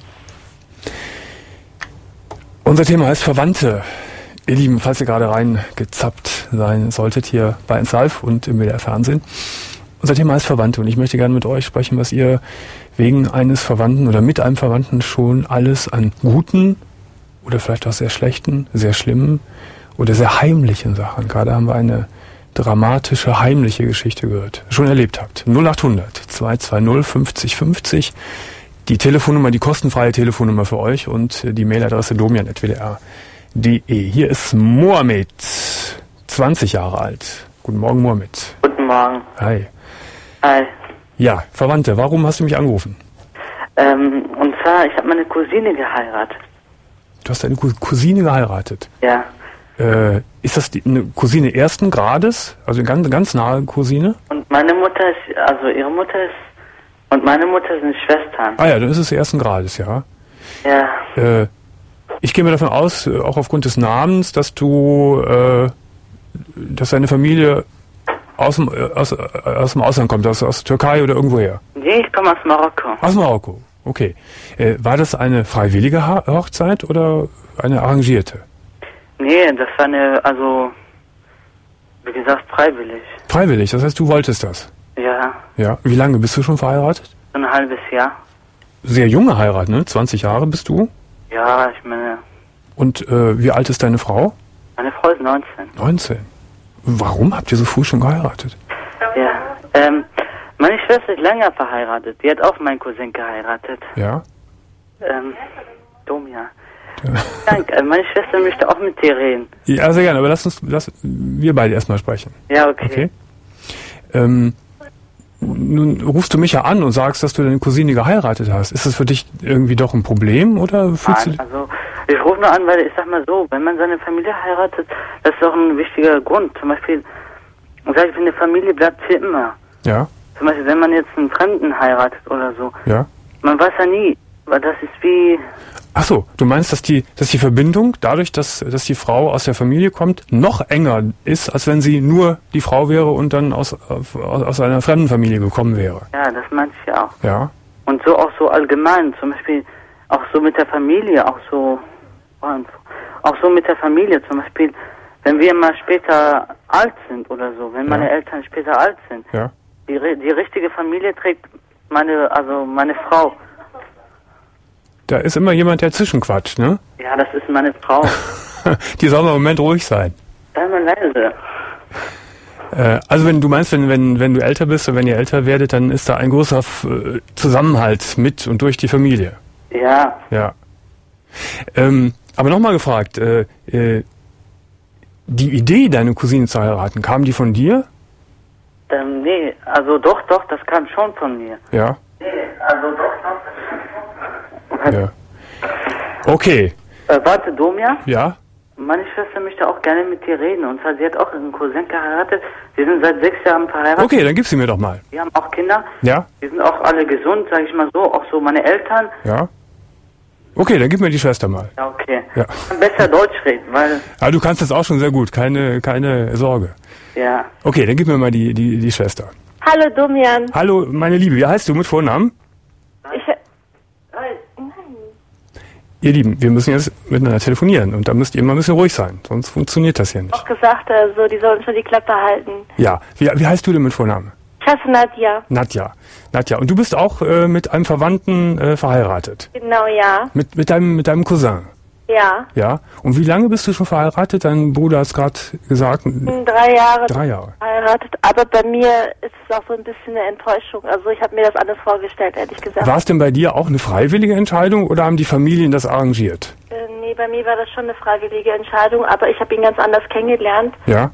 Speaker 2: Unser Thema ist Verwandte. Ihr Lieben, falls ihr gerade reingezappt sein solltet hier bei eins Live und im W D R Fernsehen. Unser Thema ist Verwandte und ich möchte gerne mit euch sprechen, was ihr wegen eines Verwandten oder mit einem Verwandten schon alles an guten oder vielleicht auch sehr schlechten, sehr schlimmen oder sehr heimlichen Sachen. Gerade haben wir eine dramatische, heimliche Geschichte gehört, schon erlebt habt. null achthundert zwei zwei null fünfzig fünfzig. Die Telefonnummer, die kostenfreie Telefonnummer für euch und die Mailadresse domian at w d r punkt d e. Hier ist Mohammed, zwanzig Jahre alt. Guten Morgen, Mohammed.
Speaker 5: Guten Morgen.
Speaker 2: Hi.
Speaker 5: Hi.
Speaker 2: Ja, Verwandte, warum hast du mich angerufen?
Speaker 5: Ähm, und zwar, ich habe meine Cousine geheiratet.
Speaker 2: Du hast deine Cousine geheiratet?
Speaker 5: Ja.
Speaker 2: Äh, ist das die, eine Cousine ersten Grades? Also eine ganz, ganz nahe Cousine?
Speaker 5: Und meine Mutter ist, also ihre Mutter ist, und meine Mutter sind Schwestern.
Speaker 2: Ah ja, dann ist es ersten Grades, ja.
Speaker 5: Ja.
Speaker 2: Äh, ich gehe mir davon aus, auch aufgrund des Namens, dass du, äh, dass deine Familie aus dem, aus, aus dem Ausland kommt, aus, aus Türkei oder irgendwoher.
Speaker 5: Nee, ich komme aus Marokko.
Speaker 2: Aus Marokko, okay. Äh, war das eine freiwillige ha- Hochzeit oder eine arrangierte?
Speaker 5: Nee, das war eine, also, wie gesagt, freiwillig.
Speaker 2: Freiwillig, das heißt, du wolltest das?
Speaker 5: Ja.
Speaker 2: Ja. Wie lange bist du schon verheiratet?
Speaker 5: Ein halbes Jahr.
Speaker 2: Sehr junge Heirat, ne? zwanzig Jahre bist du?
Speaker 5: Ja, ich meine...
Speaker 2: Und äh, wie alt ist deine Frau?
Speaker 5: Meine Frau ist neunzehn.
Speaker 2: neunzehn. Warum habt ihr so früh schon geheiratet?
Speaker 5: Ja, ähm, meine Schwester ist länger verheiratet. Die hat auch meinen Cousin geheiratet.
Speaker 2: Ja?
Speaker 5: Ähm, Domia. Ja. Danke, meine Schwester möchte auch mit dir reden.
Speaker 2: Ja, sehr gerne, aber lass uns, lass wir beide erstmal sprechen.
Speaker 5: Ja, okay.
Speaker 2: Okay. Ähm, nun rufst du mich ja an und sagst, dass du deine Cousine geheiratet hast. Ist das für dich irgendwie doch ein Problem oder fühlst
Speaker 5: Nein,
Speaker 2: du...
Speaker 5: also ich rufe nur an, weil ich sag mal so, wenn man seine Familie heiratet, das ist auch ein wichtiger Grund. Zum Beispiel, sag ich, eine Familie bleibt für immer.
Speaker 2: Ja.
Speaker 5: Zum Beispiel, wenn man jetzt einen Fremden heiratet oder so.
Speaker 2: Ja.
Speaker 5: Man weiß ja nie, weil das ist wie...
Speaker 2: Ach so, du meinst, dass die, dass die Verbindung dadurch, dass, dass die Frau aus der Familie kommt, noch enger ist, als wenn sie nur die Frau wäre und dann aus, aus, aus einer fremden Familie gekommen wäre.
Speaker 5: Ja, das meinte ich ja auch.
Speaker 2: Ja.
Speaker 5: Und so auch so allgemein, zum Beispiel auch so mit der Familie, auch so, auch so mit der Familie, zum Beispiel, wenn wir mal später alt sind oder so, wenn meine
Speaker 2: Ja.
Speaker 5: Eltern später alt sind,
Speaker 2: Ja.
Speaker 5: die, die richtige Familie trägt meine, also meine Frau.
Speaker 2: Da ist immer jemand, der zwischenquatscht, ne?
Speaker 5: Ja, das ist meine Frau.
Speaker 2: Die soll mal im Moment ruhig sein.
Speaker 5: Sei mal leise.
Speaker 2: Äh, also wenn du meinst, wenn, wenn, wenn du älter bist und wenn ihr älter werdet, dann ist da ein großer äh, Zusammenhalt mit und durch die Familie.
Speaker 5: Ja.
Speaker 2: Ja. Ähm, aber nochmal gefragt, äh, äh, die Idee, deine Cousine zu heiraten, kam die von dir?
Speaker 5: Ähm, nee, also doch, doch, das kam schon von mir.
Speaker 2: Ja.
Speaker 5: Nee, also doch, doch.
Speaker 2: Ja. Okay.
Speaker 5: Äh, warte, Domia?
Speaker 2: Ja?
Speaker 5: Meine Schwester möchte auch gerne mit dir reden. Und zwar, sie hat auch einen Cousin geheiratet. Wir sind seit sechs Jahren verheiratet.
Speaker 2: Okay, dann gib sie mir doch mal.
Speaker 5: Wir haben auch Kinder.
Speaker 2: Ja?
Speaker 5: Die sind auch alle gesund, sage ich mal so. Auch so meine Eltern.
Speaker 2: Ja? Okay, dann gib mir die Schwester mal.
Speaker 5: Ja, okay.
Speaker 2: Ja.
Speaker 5: Ich kann besser Deutsch reden, weil...
Speaker 2: Aber du kannst das auch schon sehr gut, keine, keine Sorge.
Speaker 5: Ja.
Speaker 2: Okay, dann gib mir mal die, die, die Schwester.
Speaker 3: Hallo Domian.
Speaker 2: Hallo, meine Liebe, wie heißt du mit Vornamen?
Speaker 3: Ich,
Speaker 2: Ihr Lieben, wir müssen jetzt miteinander telefonieren und da müsst ihr immer ein bisschen ruhig sein, sonst funktioniert das hier nicht.
Speaker 3: auch gesagt, also, die sollen schon die Klappe halten.
Speaker 2: Ja, wie, wie heißt du denn mit Vornamen?
Speaker 3: Ich heiße Nadja.
Speaker 2: Nadja. Nadja, und du bist auch äh, mit einem Verwandten äh, verheiratet?
Speaker 3: Genau, ja.
Speaker 2: Mit, mit, deinem, mit deinem Cousin?
Speaker 3: Ja.
Speaker 2: Ja. Und wie lange bist du schon verheiratet? Dein Bruder hat es gerade gesagt.
Speaker 3: Bin drei Jahre
Speaker 2: Drei Jahre.
Speaker 3: verheiratet, aber bei mir ist es auch so ein bisschen eine Enttäuschung. Also ich habe mir das anders vorgestellt, ehrlich gesagt.
Speaker 2: War es denn bei dir auch eine freiwillige Entscheidung oder haben die Familien das arrangiert?
Speaker 3: Äh, nee, bei mir war das schon eine freiwillige Entscheidung, aber ich habe ihn ganz anders kennengelernt.
Speaker 2: Ja.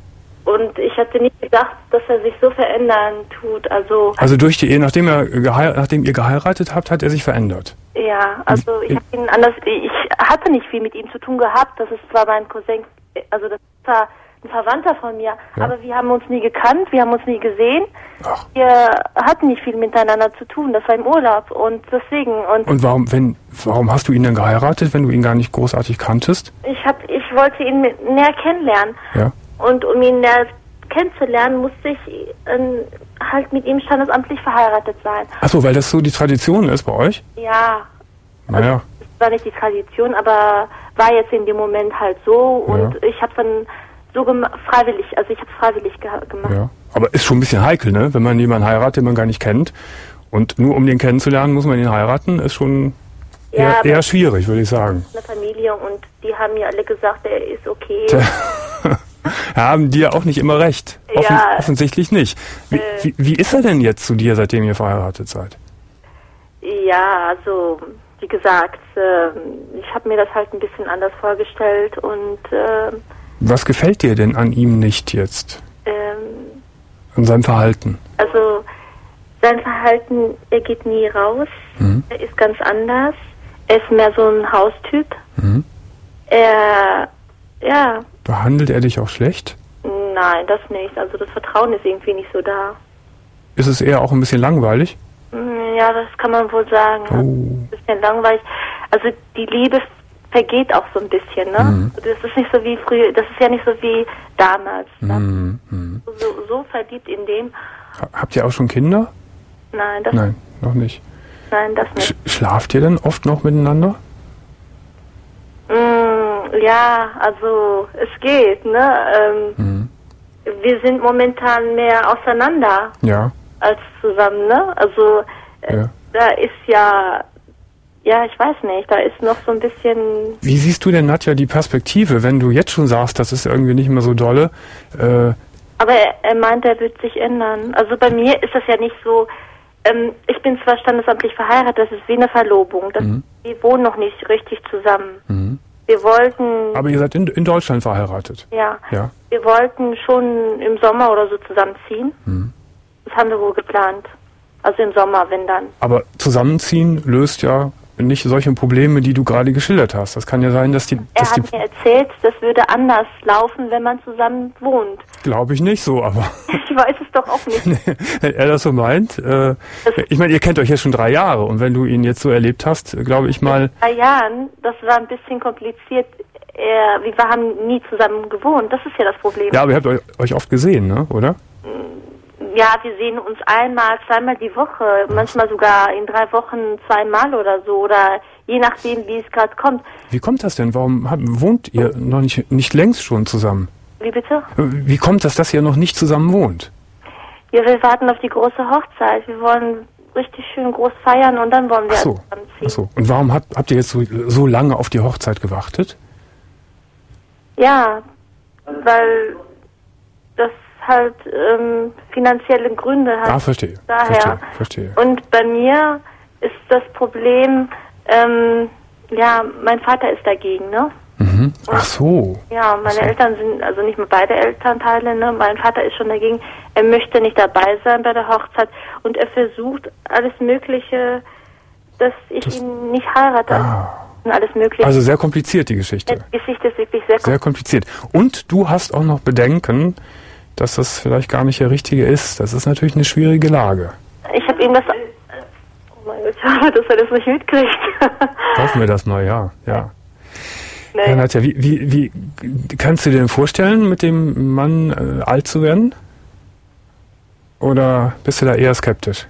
Speaker 6: Und ich hatte nicht gedacht, dass er sich so verändern tut. Also,
Speaker 2: also durch die Ehe, nachdem, er geheir- nachdem ihr geheiratet habt, hat er sich verändert?
Speaker 6: Ja, also ich habe ihn anders, ich hatte nicht viel mit ihm zu tun gehabt. Das ist zwar mein Cousin, also das war ein Verwandter von mir, ja. aber wir haben uns nie gekannt, wir haben uns nie gesehen. Ach. Wir hatten nicht viel miteinander zu tun, das war im Urlaub und deswegen. Und,
Speaker 2: und warum, wenn, warum hast du ihn denn geheiratet, wenn du ihn gar nicht großartig kanntest?
Speaker 6: Ich, hab, ich wollte ihn näher kennenlernen.
Speaker 2: Ja.
Speaker 6: Und um ihn näher kennenzulernen, musste ich ähm, halt mit ihm standesamtlich verheiratet sein.
Speaker 2: Achso, weil das so die Tradition ist bei euch?
Speaker 6: Ja.
Speaker 2: Naja.
Speaker 6: Also, das war nicht die Tradition, aber war jetzt in dem Moment halt so und ja. ich habe dann so gem- freiwillig, also ich habe es freiwillig ge- gemacht.
Speaker 2: Ja. Aber ist schon ein bisschen heikel, ne? Wenn man jemanden heiratet, den man gar nicht kennt und nur um den kennenzulernen, muss man ihn heiraten, ist schon eher, ja, eher schwierig, würde ich sagen.
Speaker 6: Eine Familie und die haben mir alle gesagt, er ist okay.
Speaker 2: Haben die ja auch nicht immer recht. Offen, ja, offensichtlich nicht. Wie, äh, wie, wie ist er denn jetzt zu dir, seitdem ihr verheiratet seid?
Speaker 6: Ja, also wie gesagt, äh, ich habe mir das halt ein bisschen anders vorgestellt und äh,
Speaker 2: was gefällt dir denn an ihm nicht jetzt?
Speaker 6: Ähm,
Speaker 2: an seinem Verhalten?
Speaker 6: Also sein Verhalten, er geht nie raus, mhm. er ist ganz anders, er ist mehr so ein Haustyp.
Speaker 2: Mhm.
Speaker 6: Er, ja.
Speaker 2: Behandelt er dich auch schlecht?
Speaker 6: Nein, das nicht. Also das Vertrauen ist irgendwie nicht so da.
Speaker 2: Ist es eher auch ein bisschen langweilig?
Speaker 6: Ja, das kann man wohl sagen.
Speaker 2: Oh.
Speaker 6: Ein bisschen langweilig. Also die Liebe vergeht auch so ein bisschen, ne? Mhm. Das ist nicht so wie früher, das ist ja nicht so wie damals. Ne?
Speaker 2: Mhm.
Speaker 6: So, so verliebt in dem.
Speaker 2: Habt ihr auch schon Kinder?
Speaker 6: Nein, das
Speaker 2: Nein, noch nicht.
Speaker 6: Nein, das nicht.
Speaker 2: Sch- schlaft ihr denn oft noch miteinander?
Speaker 6: Mm, ja, also es geht, ne? Ähm,
Speaker 2: mhm.
Speaker 6: Wir sind momentan mehr auseinander
Speaker 2: ja.
Speaker 6: als zusammen, ne? Also äh,
Speaker 2: ja.
Speaker 6: da ist ja, ja, ich weiß nicht, da ist noch so ein bisschen...
Speaker 2: Wie siehst du denn, Nadja, die Perspektive, wenn du jetzt schon sagst, das ist irgendwie nicht mehr so dolle? Äh,
Speaker 6: Aber er, er meint, er wird sich ändern. Also bei mir ist das ja nicht so... Ähm, ich bin zwar standesamtlich verheiratet, das ist wie eine Verlobung. Das,
Speaker 2: mhm.
Speaker 6: Wir wohnen noch nicht richtig zusammen.
Speaker 2: Mhm.
Speaker 6: Wir wollten...
Speaker 2: Aber ihr seid in, in Deutschland verheiratet?
Speaker 6: Ja.
Speaker 2: ja.
Speaker 6: Wir wollten schon im Sommer oder so zusammenziehen.
Speaker 2: Mhm.
Speaker 6: Das haben wir wohl geplant. Also im Sommer, wenn dann.
Speaker 2: Aber zusammenziehen löst ja nicht solche Probleme, die du gerade geschildert hast. Das kann ja sein, dass die...
Speaker 6: Er
Speaker 2: dass
Speaker 6: hat
Speaker 2: die
Speaker 6: mir erzählt, das würde anders laufen, wenn man zusammen wohnt.
Speaker 2: Glaube ich nicht so, aber...
Speaker 6: Ich weiß es doch auch nicht.
Speaker 2: Wenn er das so meint... Äh, ich meine, ihr kennt euch ja schon drei Jahre und wenn du ihn jetzt so erlebt hast, glaube ich mal...
Speaker 6: In drei Jahren, das war ein bisschen kompliziert. Er, wir haben nie zusammen gewohnt, das ist ja das Problem.
Speaker 2: Ja, aber ihr habt euch, euch oft gesehen, ne? Oder?
Speaker 6: Ja, wir sehen uns einmal, zweimal die Woche, manchmal sogar in drei Wochen zweimal oder so, oder je nachdem, wie es gerade kommt.
Speaker 2: Wie kommt das denn? Warum habt, wohnt ihr noch nicht, nicht längst schon zusammen?
Speaker 6: Wie bitte?
Speaker 2: Wie kommt das, dass ihr noch nicht zusammen wohnt?
Speaker 6: Ja, wir warten auf die große Hochzeit. Wir wollen richtig schön groß feiern und dann wollen wir
Speaker 2: Ach so.
Speaker 6: zusammenziehen.
Speaker 2: Ach so. Und warum habt, habt ihr jetzt so, so lange auf die Hochzeit gewartet?
Speaker 6: Ja, weil das halt ähm, finanzielle Gründe hat.
Speaker 2: Ah, verstehe.
Speaker 6: Daher.
Speaker 2: Verstehe, verstehe.
Speaker 6: Und bei mir ist das Problem, ähm, ja, mein Vater ist dagegen, ne?
Speaker 2: Mhm. Ach so.
Speaker 6: Ja, meine
Speaker 2: so.
Speaker 6: Eltern sind, also nicht mehr beide Elternteile, ne? Mein Vater ist schon dagegen. Er möchte nicht dabei sein bei der Hochzeit und er versucht alles Mögliche, dass ich das ihn nicht heirate.
Speaker 2: Ah.
Speaker 6: Alles Mögliche.
Speaker 2: Also sehr kompliziert, die Geschichte.
Speaker 6: Die Geschichte ist wirklich sehr,
Speaker 2: sehr kompliziert. Und du hast auch noch Bedenken, dass das vielleicht gar nicht der Richtige ist. Das ist natürlich eine schwierige Lage.
Speaker 6: Ich habe ihm das... Oh mein Gott, ich hoffe, dass er das nicht mitkriegt.
Speaker 2: Hoffen wir das mal, ja. ja.
Speaker 6: Nee.
Speaker 2: Ja, Nadja, wie, wie, wie kannst du dir denn vorstellen, mit dem Mann äh, alt zu werden? Oder bist du da eher skeptisch?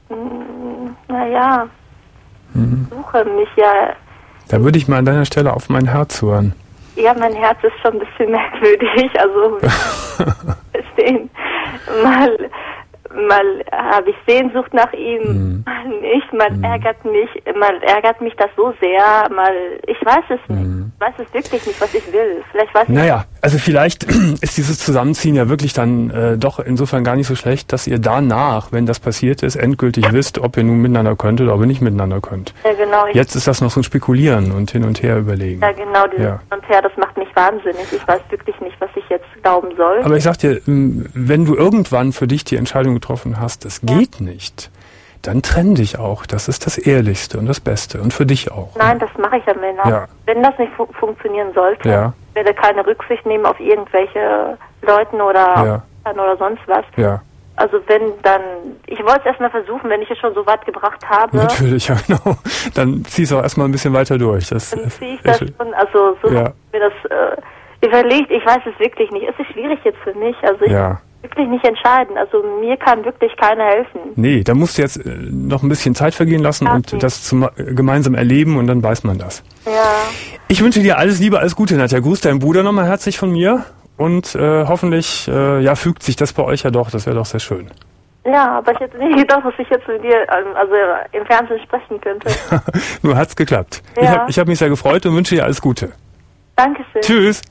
Speaker 6: Naja,
Speaker 2: mhm.
Speaker 6: ich suche mich ja...
Speaker 2: Da würde ich mal an deiner Stelle auf mein Herz hören.
Speaker 6: Ja, mein Herz ist schon ein bisschen merkwürdig, also verstehen. Mal, mal habe ich Sehnsucht nach ihm,
Speaker 2: mhm.
Speaker 6: mal nicht, mal
Speaker 2: mhm.
Speaker 6: ärgert mich, mal ärgert mich das so sehr, mal, ich weiß es nicht.
Speaker 2: Mhm.
Speaker 6: Ich weiß es wirklich nicht, was ich will. Vielleicht weiß
Speaker 2: Naja, also vielleicht ist dieses Zusammenziehen ja wirklich dann äh, doch insofern gar nicht so schlecht, dass ihr danach, wenn das passiert ist, endgültig wisst, ob ihr nun miteinander könnt oder ob ihr nicht miteinander könnt.
Speaker 6: Ja, genau.
Speaker 2: Jetzt ist das noch so ein Spekulieren und hin und her überlegen.
Speaker 6: Ja, genau, dieses
Speaker 2: Ja.
Speaker 6: Hin und Her, das macht mich wahnsinnig. Ich weiß wirklich nicht, was ich jetzt glauben soll.
Speaker 2: Aber ich sag dir, wenn du irgendwann für dich die Entscheidung getroffen hast, das
Speaker 6: Ja.
Speaker 2: geht nicht, dann trenn dich auch. Das ist das Ehrlichste und das Beste. Und für dich auch.
Speaker 6: Nein, das mache ich ja, Männer.
Speaker 2: Ja.
Speaker 6: Wenn das nicht fu funktionieren sollte,
Speaker 2: Ja.
Speaker 6: ich werde keine Rücksicht nehmen auf irgendwelche Leuten oder
Speaker 2: Ja.
Speaker 6: oder sonst was.
Speaker 2: Ja,
Speaker 6: Also wenn, dann, ich wollte es erstmal versuchen, wenn ich es schon so weit gebracht habe,
Speaker 2: natürlich, ja genau. Dann zieh's auch erstmal ein bisschen weiter durch. Das,
Speaker 6: dann ziehe ich
Speaker 2: das-
Speaker 6: das schon, also so
Speaker 2: Ja.
Speaker 6: hab ich mir das äh, überlegt, ich weiß es wirklich nicht. Es ist schwierig jetzt für mich, also ich
Speaker 2: Ja.
Speaker 6: kann wirklich nicht entscheiden. Also mir kann wirklich keiner helfen.
Speaker 2: Nee, da musst du jetzt äh, noch ein bisschen Zeit vergehen lassen
Speaker 6: Ja,
Speaker 2: und
Speaker 6: okay.
Speaker 2: das zum, äh, gemeinsam erleben und dann weiß man das.
Speaker 6: Ja,
Speaker 2: Ich wünsche dir alles Liebe, alles Gute, Nadja. Gruß deinen Bruder nochmal herzlich von mir und äh, hoffentlich äh, ja, fügt sich das bei euch ja doch. Das wäre doch sehr schön.
Speaker 6: ja, aber ich hätte nicht gedacht, dass ich jetzt mit dir ähm, also im Fernsehen sprechen könnte.
Speaker 2: Nur hat's geklappt.
Speaker 6: Ja.
Speaker 2: Ich habe ich hab mich sehr gefreut und wünsche dir alles Gute.
Speaker 6: Dankeschön.
Speaker 2: Tschüss.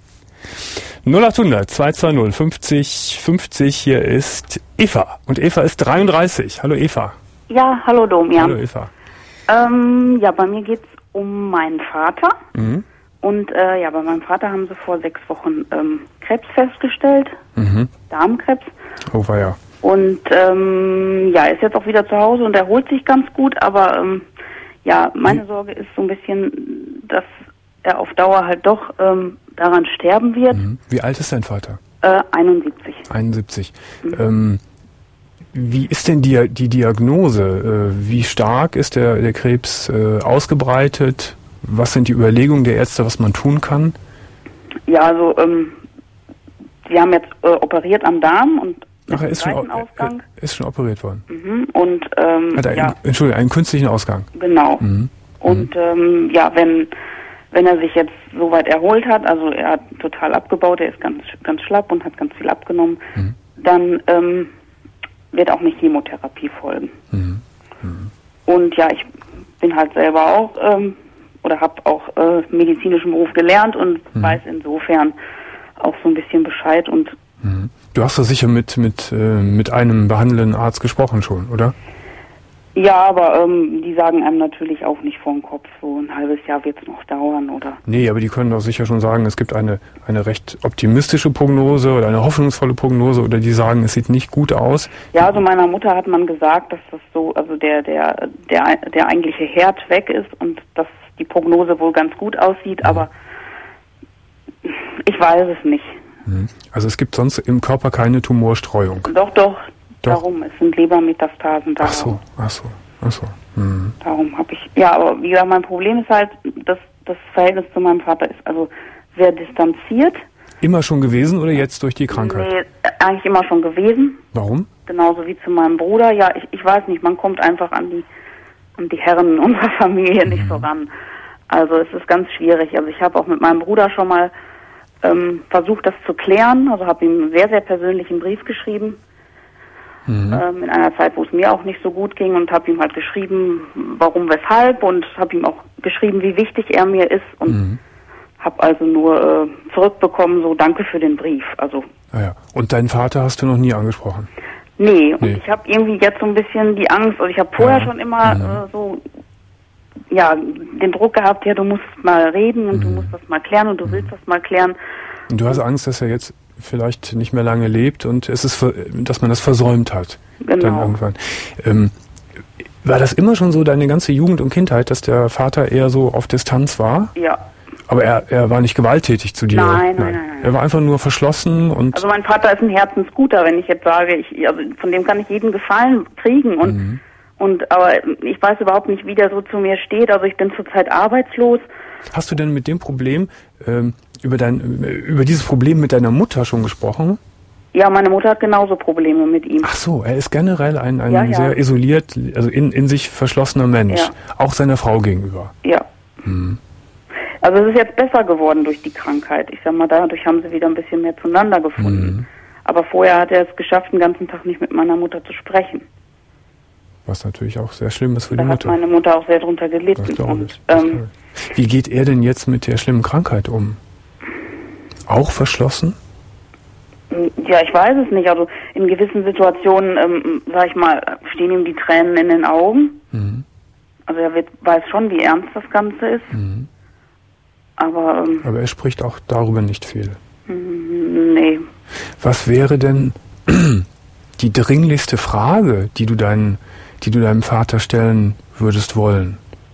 Speaker 2: null acht hundert zwei zwei null fünfzig fünfzig. Hier ist Eva. Und Eva ist dreiunddreißig. Hallo Eva.
Speaker 7: Ja, hallo Domian.
Speaker 2: Hallo Eva.
Speaker 7: Ähm, ja, bei mir geht's um meinen Vater.
Speaker 2: Mhm.
Speaker 7: Und äh, ja, bei meinem Vater haben sie vor sechs Wochen ähm, Krebs festgestellt,
Speaker 2: Mhm.
Speaker 7: Darmkrebs.
Speaker 2: Oh, war ja.
Speaker 7: Und ähm, ja, ist jetzt auch wieder zu Hause und erholt sich ganz gut. Aber ähm, ja, meine Sorge ist so ein bisschen, dass er auf Dauer halt doch ähm, daran sterben wird.
Speaker 2: Mhm. Wie alt ist dein Vater?
Speaker 7: Äh, einundsiebzig.
Speaker 2: einundsiebzig. Ähm, wie ist denn die, die Diagnose? Äh, wie stark ist der, der Krebs äh, ausgebreitet? Was sind die Überlegungen der Ärzte, was man tun kann?
Speaker 7: Ja, also ähm, sie haben jetzt äh, operiert am Darm und
Speaker 2: Ach, er ist schon,
Speaker 7: breiten
Speaker 2: au-
Speaker 7: Ausgang.
Speaker 2: er ist schon operiert worden.
Speaker 7: Mhm. Und ähm,
Speaker 2: Hat er
Speaker 7: ja,
Speaker 2: einen, Entschuldigung, einen künstlichen Ausgang.
Speaker 7: genau.
Speaker 2: Mhm.
Speaker 7: Und ähm, ja, wenn wenn er sich jetzt so weit erholt hat, also er hat total abgebaut, er ist ganz ganz schlapp und hat ganz viel abgenommen,
Speaker 2: Mhm.
Speaker 7: dann ähm, wird auch eine Chemotherapie folgen.
Speaker 2: Mhm.
Speaker 7: Und ja, ich bin halt selber auch ähm, oder habe auch äh, medizinischen Beruf gelernt und
Speaker 2: Mhm.
Speaker 7: weiß insofern auch so ein bisschen Bescheid und
Speaker 2: Mhm. Du hast doch sicher mit, mit, äh, mit einem behandelnden Arzt gesprochen schon, oder?
Speaker 7: ja, aber ähm, die sagen einem natürlich auch nicht vor den Kopf, so ein halbes Jahr wird es noch dauern oder
Speaker 2: Nee, aber die können doch sicher schon sagen, es gibt eine, eine recht optimistische Prognose oder eine hoffnungsvolle Prognose oder die sagen, es sieht nicht gut aus.
Speaker 7: ja, also meiner Mutter hat man gesagt, dass das so, also der der der der eigentliche Herd weg ist und dass die Prognose wohl ganz gut aussieht, aber ich weiß es nicht.
Speaker 2: Mhm. Also es gibt sonst im Körper keine Tumorstreuung.
Speaker 7: Doch, doch,
Speaker 2: Doch.
Speaker 7: darum, es sind Lebermetastasen da.
Speaker 2: Ach so, ach so, ach so. Mhm.
Speaker 7: Darum habe ich, ja, aber wie gesagt, mein Problem ist halt, dass das Verhältnis zu meinem Vater ist also sehr distanziert.
Speaker 2: Immer schon gewesen oder jetzt durch die Krankheit?
Speaker 7: Nee, eigentlich immer schon gewesen.
Speaker 2: Warum?
Speaker 7: Genauso wie zu meinem Bruder. Ja, ich, ich weiß nicht, man kommt einfach an die an die Herren unserer Familie nicht so ran. Also es ist ganz schwierig. Also ich habe auch mit meinem Bruder schon mal ähm, versucht, das zu klären. Also habe ihm einen sehr, sehr persönlichen Brief geschrieben.
Speaker 2: Mhm.
Speaker 7: Ähm, in einer Zeit, wo es mir auch nicht so gut ging und habe ihm halt geschrieben, warum, weshalb und habe ihm auch geschrieben, wie wichtig er mir ist und
Speaker 2: Mhm.
Speaker 7: habe also nur äh, zurückbekommen, so danke für den Brief. Also
Speaker 2: Ah ja. Und deinen Vater hast du noch nie angesprochen?
Speaker 7: nee, und
Speaker 2: Nee.
Speaker 7: ich habe irgendwie jetzt so ein bisschen die Angst, und ich habe vorher
Speaker 2: Ja.
Speaker 7: schon immer
Speaker 2: Mhm.
Speaker 7: äh, so ja den Druck gehabt, ja, du musst mal reden und du musst das mal klären und du willst das mal klären.
Speaker 2: Und du hast Angst, dass er jetzt vielleicht nicht mehr lange lebt und es ist, ver- dass man das versäumt hat. Dann
Speaker 7: Genau.
Speaker 2: irgendwann. Ähm, war das immer schon so deine ganze Jugend und Kindheit, dass der Vater eher so auf Distanz war?
Speaker 7: Ja.
Speaker 2: Aber er, er war nicht gewalttätig zu dir?
Speaker 7: Nein, nein, nein, nein.
Speaker 2: Er war einfach nur verschlossen und...
Speaker 7: Also mein Vater ist ein Herzensguter, wenn ich jetzt sage, ich, also von dem kann ich jeden Gefallen kriegen und
Speaker 2: Mhm.
Speaker 7: und aber ich weiß überhaupt nicht, wie der so zu mir steht. Also ich bin zurzeit arbeitslos.
Speaker 2: Hast du denn mit dem Problem, ähm, über, dein, über dieses Problem mit deiner Mutter schon gesprochen?
Speaker 7: Ja, meine Mutter hat genauso Probleme mit ihm.
Speaker 2: Ach so, er ist generell ein, ein
Speaker 7: Ja, ja.
Speaker 2: sehr isoliert, also in, in sich verschlossener Mensch.
Speaker 7: Ja.
Speaker 2: Auch seiner Frau gegenüber.
Speaker 7: Ja.
Speaker 2: Mhm.
Speaker 7: Also es ist jetzt besser geworden durch die Krankheit. Ich sag mal, dadurch haben sie wieder ein bisschen mehr zueinander gefunden.
Speaker 2: Mhm.
Speaker 7: Aber vorher hat er es geschafft, den ganzen Tag nicht mit meiner Mutter zu sprechen.
Speaker 2: Was natürlich auch sehr schlimm ist für
Speaker 7: da
Speaker 2: die Mutter.
Speaker 7: Da hat meine Mutter auch sehr drunter gelitten.
Speaker 2: Das
Speaker 7: und,
Speaker 2: ich, das
Speaker 7: ähm,
Speaker 2: Wie geht er denn jetzt mit der schlimmen Krankheit um? Auch verschlossen?
Speaker 7: Ja, ich weiß es nicht. Also in gewissen Situationen, ähm, sag ich mal, stehen ihm die Tränen in den Augen. Mhm. Also er wird, weiß schon, wie ernst das Ganze ist. Mhm. Aber, ähm,
Speaker 2: Aber er spricht auch darüber nicht viel.
Speaker 7: Nee.
Speaker 2: Was wäre denn die dringlichste Frage, die du deinen, die du deinem Vater stellen würdest wollen?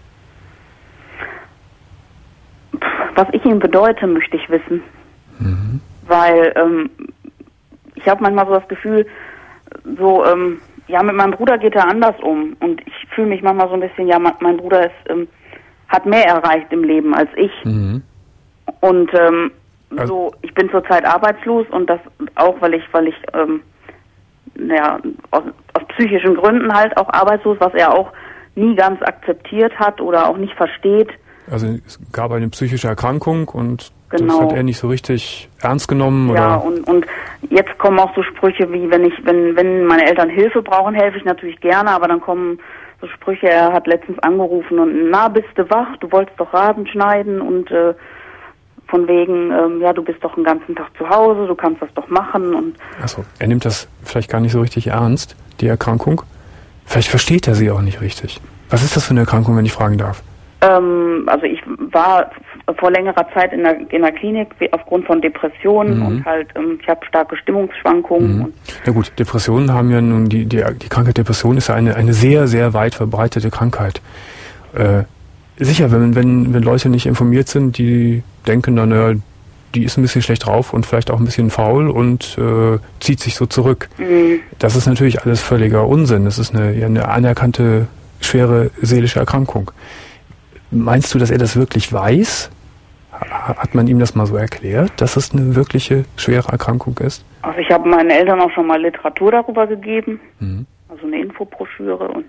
Speaker 7: Was ich ihm bedeute, möchte ich wissen. Mhm. Weil ähm, ich habe manchmal so das Gefühl, so, ähm, ja, mit meinem Bruder geht er anders um. Und ich fühle mich manchmal so ein bisschen, ja, mein Bruder ist, ähm, hat mehr erreicht im Leben als ich. Mhm. Und ähm, also, so, ich bin zurzeit arbeitslos und das auch, weil ich, weil ich, ähm, naja, aus, aus psychischen Gründen halt auch arbeitslos, was er auch nie ganz akzeptiert hat oder auch nicht versteht.
Speaker 2: Also es gab eine psychische Erkrankung und
Speaker 7: genau.
Speaker 2: Das hat er nicht so richtig ernst genommen, oder?
Speaker 7: Ja, und, und jetzt kommen auch so Sprüche wie, wenn ich, wenn, wenn meine Eltern Hilfe brauchen, helfe ich natürlich gerne, aber dann kommen so Sprüche, er hat letztens angerufen und, na, bist du wach, du wolltest doch Rasen schneiden und äh, von wegen, ähm, ja, du bist doch den ganzen Tag zu Hause, du kannst das doch machen. Und
Speaker 2: Achso, er nimmt das vielleicht gar nicht so richtig ernst, die Erkrankung. Vielleicht versteht er sie auch nicht richtig. Was ist das für eine Erkrankung, wenn ich fragen darf?
Speaker 7: Ähm, also ich war vor längerer Zeit in der, in der Klinik aufgrund von Depressionen mhm. und halt, ähm, ich habe starke Stimmungsschwankungen.
Speaker 2: Mhm.
Speaker 7: Und
Speaker 2: ja gut, Depressionen haben ja nun, die, die, die Krankheit Depression ist ja eine, eine sehr, sehr weit verbreitete Krankheit. Äh, sicher, wenn, wenn, wenn Leute nicht informiert sind, die denken dann, ja, die ist ein bisschen schlecht drauf und vielleicht auch ein bisschen faul und äh, zieht sich so zurück. Mhm. Das ist natürlich alles völliger Unsinn. Das ist eine, eine anerkannte, schwere seelische Erkrankung. Meinst du, dass er das wirklich weiß? Hat man ihm das mal so erklärt, dass es eine wirkliche schwere Erkrankung ist?
Speaker 7: Also ich habe meinen Eltern auch schon mal Literatur darüber gegeben, mhm. also eine Infobroschüre, und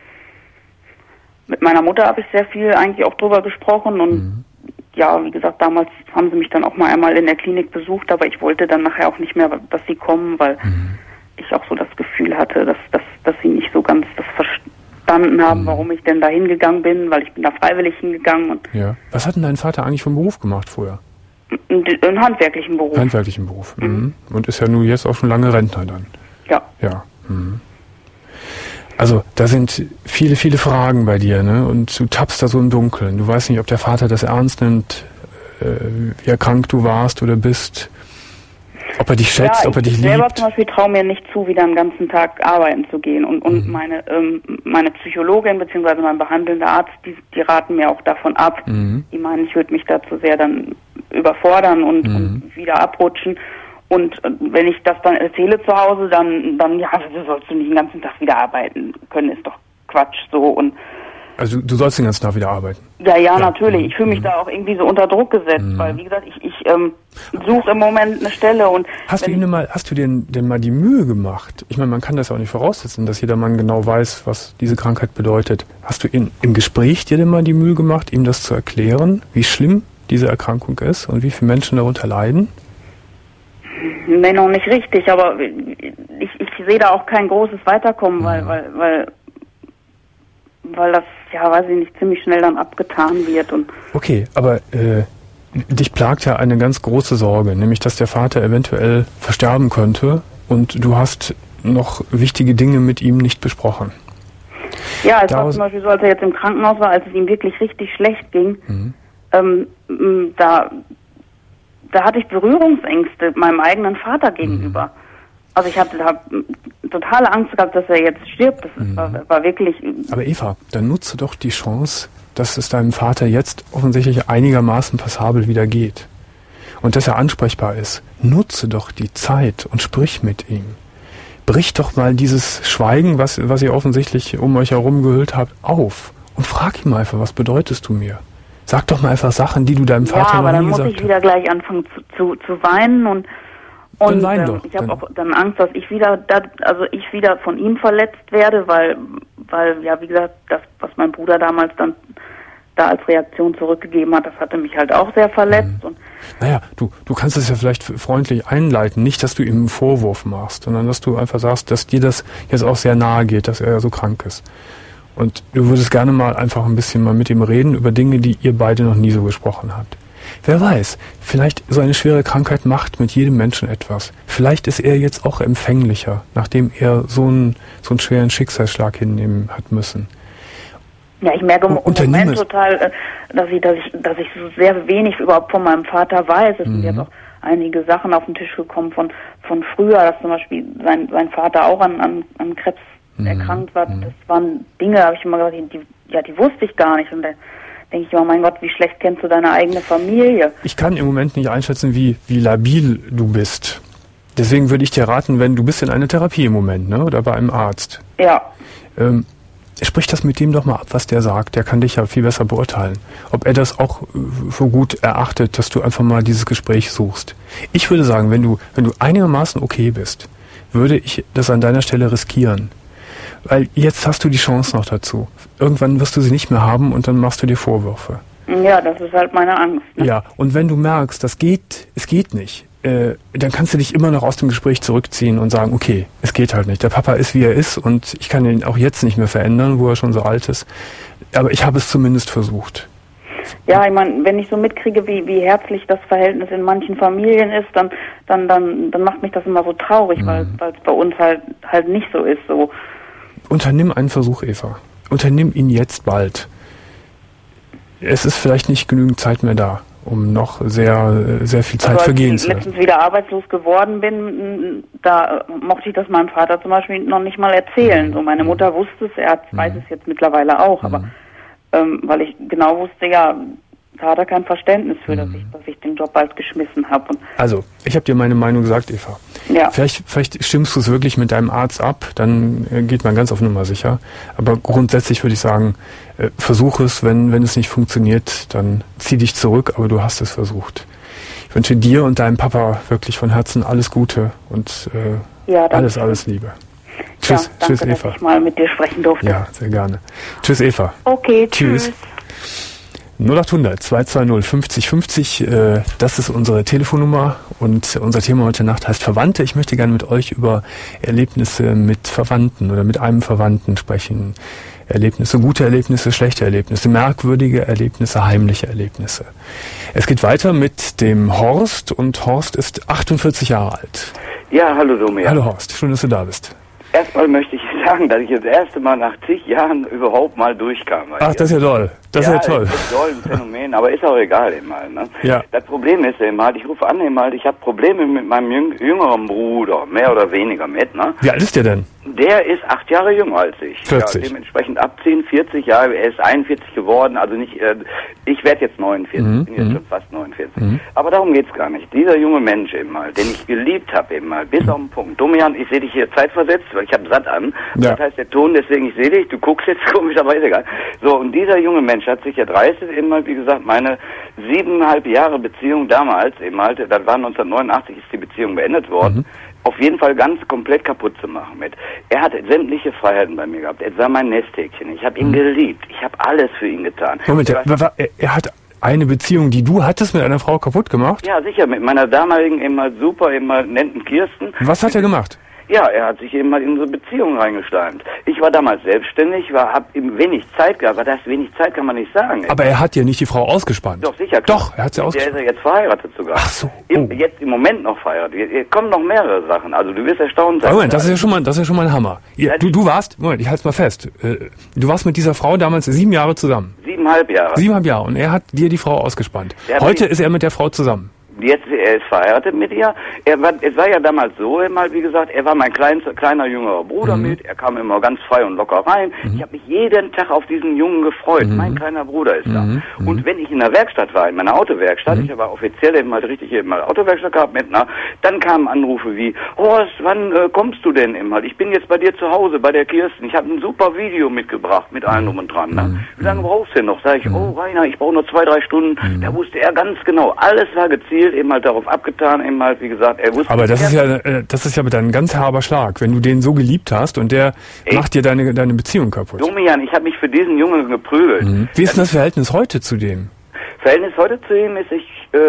Speaker 7: mit meiner Mutter habe ich sehr viel eigentlich auch drüber gesprochen und mhm. ja, wie gesagt, damals haben sie mich dann auch mal einmal in der Klinik besucht, aber ich wollte dann nachher auch nicht mehr, dass sie kommen, weil mhm. ich auch so das Gefühl hatte, dass, dass, dass sie nicht so ganz das verstanden haben, mhm. warum ich denn da hingegangen bin, weil ich bin da freiwillig hingegangen. Und
Speaker 2: ja. Was hat denn dein Vater eigentlich vom Beruf gemacht vorher?
Speaker 7: Einen handwerklichen Beruf.
Speaker 2: Handwerklichen Beruf. Mhm. Mhm. Und ist ja nun jetzt auch schon lange Rentner dann.
Speaker 7: Ja.
Speaker 2: Ja. Mhm. Also da sind viele, viele Fragen bei dir, ne? Und du tappst da so im Dunkeln. Du weißt nicht, ob der Vater das ernst nimmt, äh, wie erkrankt du warst oder bist, ob er dich schätzt, ja, ob er dich liebt.
Speaker 7: Ich selber zum Beispiel traue mir nicht zu, wieder den ganzen Tag arbeiten zu gehen. Und, und mhm. meine ähm, meine Psychologin bzw. mein behandelnder Arzt, die, die raten mir auch davon ab. Mhm. Die meinen, ich würde mich da zu sehr dann überfordern und, mhm. und wieder abrutschen. Und wenn ich das dann erzähle zu Hause, dann, dann ja, also sollst du nicht den ganzen Tag wieder arbeiten können, ist doch Quatsch so. Und
Speaker 2: also du sollst den ganzen Tag wieder arbeiten?
Speaker 7: Ja, ja, ja. natürlich. Ich fühle mich mhm. da auch irgendwie so unter Druck gesetzt, mhm. weil wie gesagt, ich, ich ähm, suche im Moment eine Stelle. Und
Speaker 2: hast du ihn mal, hast du dir denn mal die Mühe gemacht? Ich meine, man kann das ja auch nicht voraussetzen, dass jeder Mann genau weiß, was diese Krankheit bedeutet. Hast du in, im Gespräch dir denn mal die Mühe gemacht, ihm das zu erklären, wie schlimm diese Erkrankung ist und wie viele Menschen darunter leiden?
Speaker 7: Nee, noch nicht richtig, aber ich, ich sehe da auch kein großes Weiterkommen, weil, weil, weil, weil das, ja, weiß ich nicht, ziemlich schnell dann abgetan wird. Und
Speaker 2: okay, aber äh, dich plagt ja eine ganz große Sorge, nämlich, dass der Vater eventuell versterben könnte und du hast noch wichtige Dinge mit ihm nicht besprochen.
Speaker 7: Ja, es Daraus war zum Beispiel so, als er jetzt im Krankenhaus war, als es ihm wirklich richtig schlecht ging, mhm. ähm, da... Da hatte ich Berührungsängste meinem eigenen Vater gegenüber. Mhm. Also ich hatte da totale Angst gehabt, dass er jetzt stirbt. Das mhm. war, war wirklich...
Speaker 2: Aber Eva, dann nutze doch die Chance, dass es deinem Vater jetzt offensichtlich einigermaßen passabel wieder geht. Und dass er ansprechbar ist. Nutze doch die Zeit und sprich mit ihm. Brich doch mal dieses Schweigen, was, was ihr offensichtlich um euch herum gehüllt habt, auf. Und frag ihn einfach, was bedeutest du mir? Sag doch mal einfach Sachen, die du deinem Vater
Speaker 7: ja,
Speaker 2: noch nie gesagt hast.
Speaker 7: Ja, aber dann muss ich wieder gleich anfangen zu, zu, zu weinen und, und
Speaker 2: wein
Speaker 7: ähm, ich habe auch dann Angst, dass ich wieder, da, also ich wieder von ihm verletzt werde, weil, weil ja, wie gesagt, das, was mein Bruder damals dann da als Reaktion zurückgegeben hat, das hatte mich halt auch sehr verletzt.
Speaker 2: Mhm.
Speaker 7: Und
Speaker 2: naja, du, du kannst es ja vielleicht freundlich einleiten, nicht, dass du ihm einen Vorwurf machst, sondern dass du einfach sagst, dass dir das jetzt auch sehr nahe geht, dass er so krank ist. Und du würdest gerne mal einfach ein bisschen mal mit ihm reden über Dinge, die ihr beide noch nie so besprochen habt. Wer weiß, vielleicht so eine schwere Krankheit macht mit jedem Menschen etwas. Vielleicht ist er jetzt auch empfänglicher, nachdem er so einen, so einen schweren Schicksalsschlag hinnehmen hat müssen.
Speaker 7: Ja, ich merke im
Speaker 2: Unternimm
Speaker 7: Moment
Speaker 2: es.
Speaker 7: total, dass ich, dass ich, dass ich so sehr wenig überhaupt von meinem Vater weiß. Es sind
Speaker 2: Mhm.
Speaker 7: jetzt auch einige Sachen auf den Tisch gekommen von, von früher, dass zum Beispiel sein, sein Vater auch an, an, an Krebs
Speaker 2: Mhm.
Speaker 7: erkrankt war.
Speaker 2: Mhm.
Speaker 7: Das waren Dinge, habe ich immer gesagt, die, ja, die wusste ich gar nicht. Und da denke ich, oh mein Gott, wie schlecht kennst du deine eigene Familie?
Speaker 2: Ich kann im Moment nicht einschätzen, wie, wie labil du bist. Deswegen würde ich dir raten, wenn du bist in einer Therapie im Moment, ne, oder bei einem Arzt.
Speaker 7: Ja.
Speaker 2: Ähm, sprich das mit dem doch mal ab, was der sagt. Der kann dich ja viel besser beurteilen. Ob er das auch äh, für gut erachtet, dass du einfach mal dieses Gespräch suchst. Ich würde sagen, wenn du, wenn du einigermaßen okay bist, würde ich das an deiner Stelle riskieren. Weil jetzt hast du die Chance noch dazu. Irgendwann wirst du sie nicht mehr haben und dann machst du dir Vorwürfe.
Speaker 7: Ja, das ist halt meine Angst. Ne?
Speaker 2: Ja, und wenn du merkst, das geht, es geht nicht, äh, dann kannst du dich immer noch aus dem Gespräch zurückziehen und sagen, okay, es geht halt nicht. Der Papa ist, wie er ist und ich kann ihn auch jetzt nicht mehr verändern, wo er schon so alt ist. Aber ich habe es zumindest versucht.
Speaker 7: Ja, ich meine, wenn ich so mitkriege, wie, wie herzlich das Verhältnis in manchen Familien ist, dann, dann, dann, dann macht mich das immer so traurig, mhm. weil weil es bei uns halt halt nicht so ist. So.
Speaker 2: Unternimm einen Versuch, Eva. Unternimm ihn jetzt bald. Es ist vielleicht nicht genügend Zeit mehr da, um noch sehr, sehr viel Zeit
Speaker 7: also,
Speaker 2: vergehen
Speaker 7: als
Speaker 2: zu
Speaker 7: ich
Speaker 2: lassen.
Speaker 7: letztens wieder arbeitslos geworden bin, da mochte ich das meinem Vater zum Beispiel noch nicht mal erzählen. So, meine Mutter wusste es, er hat, mhm. weiß es jetzt mittlerweile auch, aber ähm, weil ich genau wusste, ja, da hat er kein Verständnis für, dass ich, dass ich den Job bald geschmissen habe.
Speaker 2: Also, ich habe dir meine Meinung gesagt, Eva.
Speaker 7: Ja.
Speaker 2: Vielleicht, vielleicht stimmst du es wirklich mit deinem Arzt ab, dann äh, geht man ganz auf Nummer sicher. Aber grundsätzlich würde ich sagen, äh, versuch es, wenn, wenn es nicht funktioniert, dann zieh dich zurück, aber du hast es versucht. Ich wünsche dir und deinem Papa wirklich von Herzen alles Gute und äh,
Speaker 7: ja,
Speaker 2: alles, alles Liebe. Tschüss,
Speaker 7: ja, danke,
Speaker 2: tschüss, Eva.
Speaker 7: Dass ich mal mit dir sprechen durfte.
Speaker 2: Ja, sehr gerne. Tschüss, Eva.
Speaker 7: Okay,
Speaker 2: tschüss. tschüss. null acht hundert zwei zwei null fünfzig fünfzig, äh, das ist unsere Telefonnummer und unser Thema heute Nacht heißt Verwandte. Ich möchte gerne mit euch über Erlebnisse mit Verwandten oder mit einem Verwandten sprechen. Erlebnisse, gute Erlebnisse, schlechte Erlebnisse, merkwürdige Erlebnisse, heimliche Erlebnisse. Es geht weiter mit dem Horst und Horst ist achtundvierzig Jahre alt.
Speaker 8: Ja, hallo Domian.
Speaker 2: Hallo Horst, schön, dass du da bist.
Speaker 8: Erstmal möchte ich sagen, dass ich das erste Mal nach zig Jahren überhaupt mal durchkam.
Speaker 2: Ach, das ist ja toll. Das
Speaker 8: ja,
Speaker 2: ist ja toll.
Speaker 8: Das ist toll, ein Phänomen, aber ist auch egal eben halt. Ne?
Speaker 2: Ja.
Speaker 8: Das Problem ist eben halt, ich rufe an eben halt, ich habe Probleme mit meinem jüng jüngeren Bruder, mehr oder weniger mit. Ne?
Speaker 2: Wie alt ist der denn?
Speaker 8: Der ist acht Jahre jünger als ich.
Speaker 2: vierzig.
Speaker 8: Ja, dementsprechend abziehen, vierzig Jahre, er ist einundvierzig geworden, also nicht, äh, ich werde jetzt neunundvierzig,
Speaker 2: mhm.
Speaker 8: bin jetzt
Speaker 2: mhm.
Speaker 8: schon fast neunundvierzig.
Speaker 2: Mhm.
Speaker 8: Aber darum geht's gar nicht. Dieser junge Mensch eben mal, den ich geliebt habe eben mal, bis mhm. auf den Punkt. Domian, ich sehe dich hier zeitversetzt, weil ich habe satt an.
Speaker 2: Ja.
Speaker 8: Das heißt der Ton, deswegen ich sehe dich, du guckst jetzt komischerweise egal. So, und dieser junge Mensch hat sich jetzt dreistet eben mal, wie gesagt, meine siebeneinhalb Jahre Beziehung damals eben halt, das war neunzehnhundertneunundachtzig, ist die Beziehung beendet worden. Mhm. Auf jeden Fall ganz komplett kaputt zu machen mit. Er hat sämtliche Freiheiten bei mir gehabt. Er war mein Nesthäkchen. Ich habe ihn mhm. geliebt. Ich habe alles für ihn getan.
Speaker 2: Moment, er, er, er hat eine Beziehung, die du hattest, mit einer Frau kaputt gemacht?
Speaker 8: Ja, sicher. Mit meiner damaligen, immer super, immer netten Kirsten.
Speaker 2: Was hat er gemacht?
Speaker 8: Ja, er hat sich eben mal in unsere Beziehung reingeschleimt. Ich war damals selbstständig, war, hab ihm wenig Zeit gehabt. Aber das wenig Zeit kann man nicht sagen.
Speaker 2: Aber er hat ja nicht die Frau ausgespannt.
Speaker 8: Doch, sicher. Klar.
Speaker 2: Doch, er hat sie ausgespannt.
Speaker 8: Der ist ja jetzt verheiratet sogar.
Speaker 2: Ach so. Oh.
Speaker 8: Im, jetzt im Moment noch verheiratet. Hier kommen noch mehrere Sachen. Also du wirst erstaunt sein.
Speaker 2: Moment, das ist ja schon mal, das ist ja schon mal ein Hammer. Ja, du, du warst, Moment, ich halte es mal fest. Du warst mit dieser Frau damals sieben Jahre zusammen.
Speaker 8: Siebeneinhalb Jahre.
Speaker 2: Siebeneinhalb Jahre. Und er hat dir die Frau ausgespannt. Heute ist er mit der Frau zusammen.
Speaker 8: Jetzt, er ist verheiratet mit ihr. Er war, es war ja damals so, immer, wie gesagt, er war mein kleinster, kleiner jüngerer Bruder mhm. mit. Er kam immer ganz frei und locker rein. Mhm. Ich habe mich jeden Tag auf diesen Jungen gefreut. Mhm. Mein kleiner Bruder ist da. Mhm. Und wenn ich in der Werkstatt war, in meiner Autowerkstatt, mhm. ich habe offiziell eben halt richtig eben mal Autowerkstatt gehabt mit, na, dann kamen Anrufe wie, Horst, wann äh, kommst du denn immer? Ich bin jetzt bei dir zu Hause, bei der Kirsten. Ich habe ein super Video mitgebracht, mit allem drum und dran. Mhm. Wie lange brauchst du denn noch? Sag ich, oh Rainer, ich brauche nur zwei, drei Stunden. Mhm. Da wusste er ganz genau, alles war gezielt. gezielt eben halt darauf abgetan, eben halt, wie gesagt, er wusste...
Speaker 2: Aber das ist ja, äh, das ist ja bitte ein ganz herber Schlag, wenn du den so geliebt hast und der Ey. macht dir deine, deine Beziehung kaputt.
Speaker 8: Domian, ich habe mich für diesen Jungen geprügelt.
Speaker 2: Mhm. Wie ist denn das Verhältnis heute zu dem?
Speaker 8: Verhältnis heute zu ihm ist, ich, äh,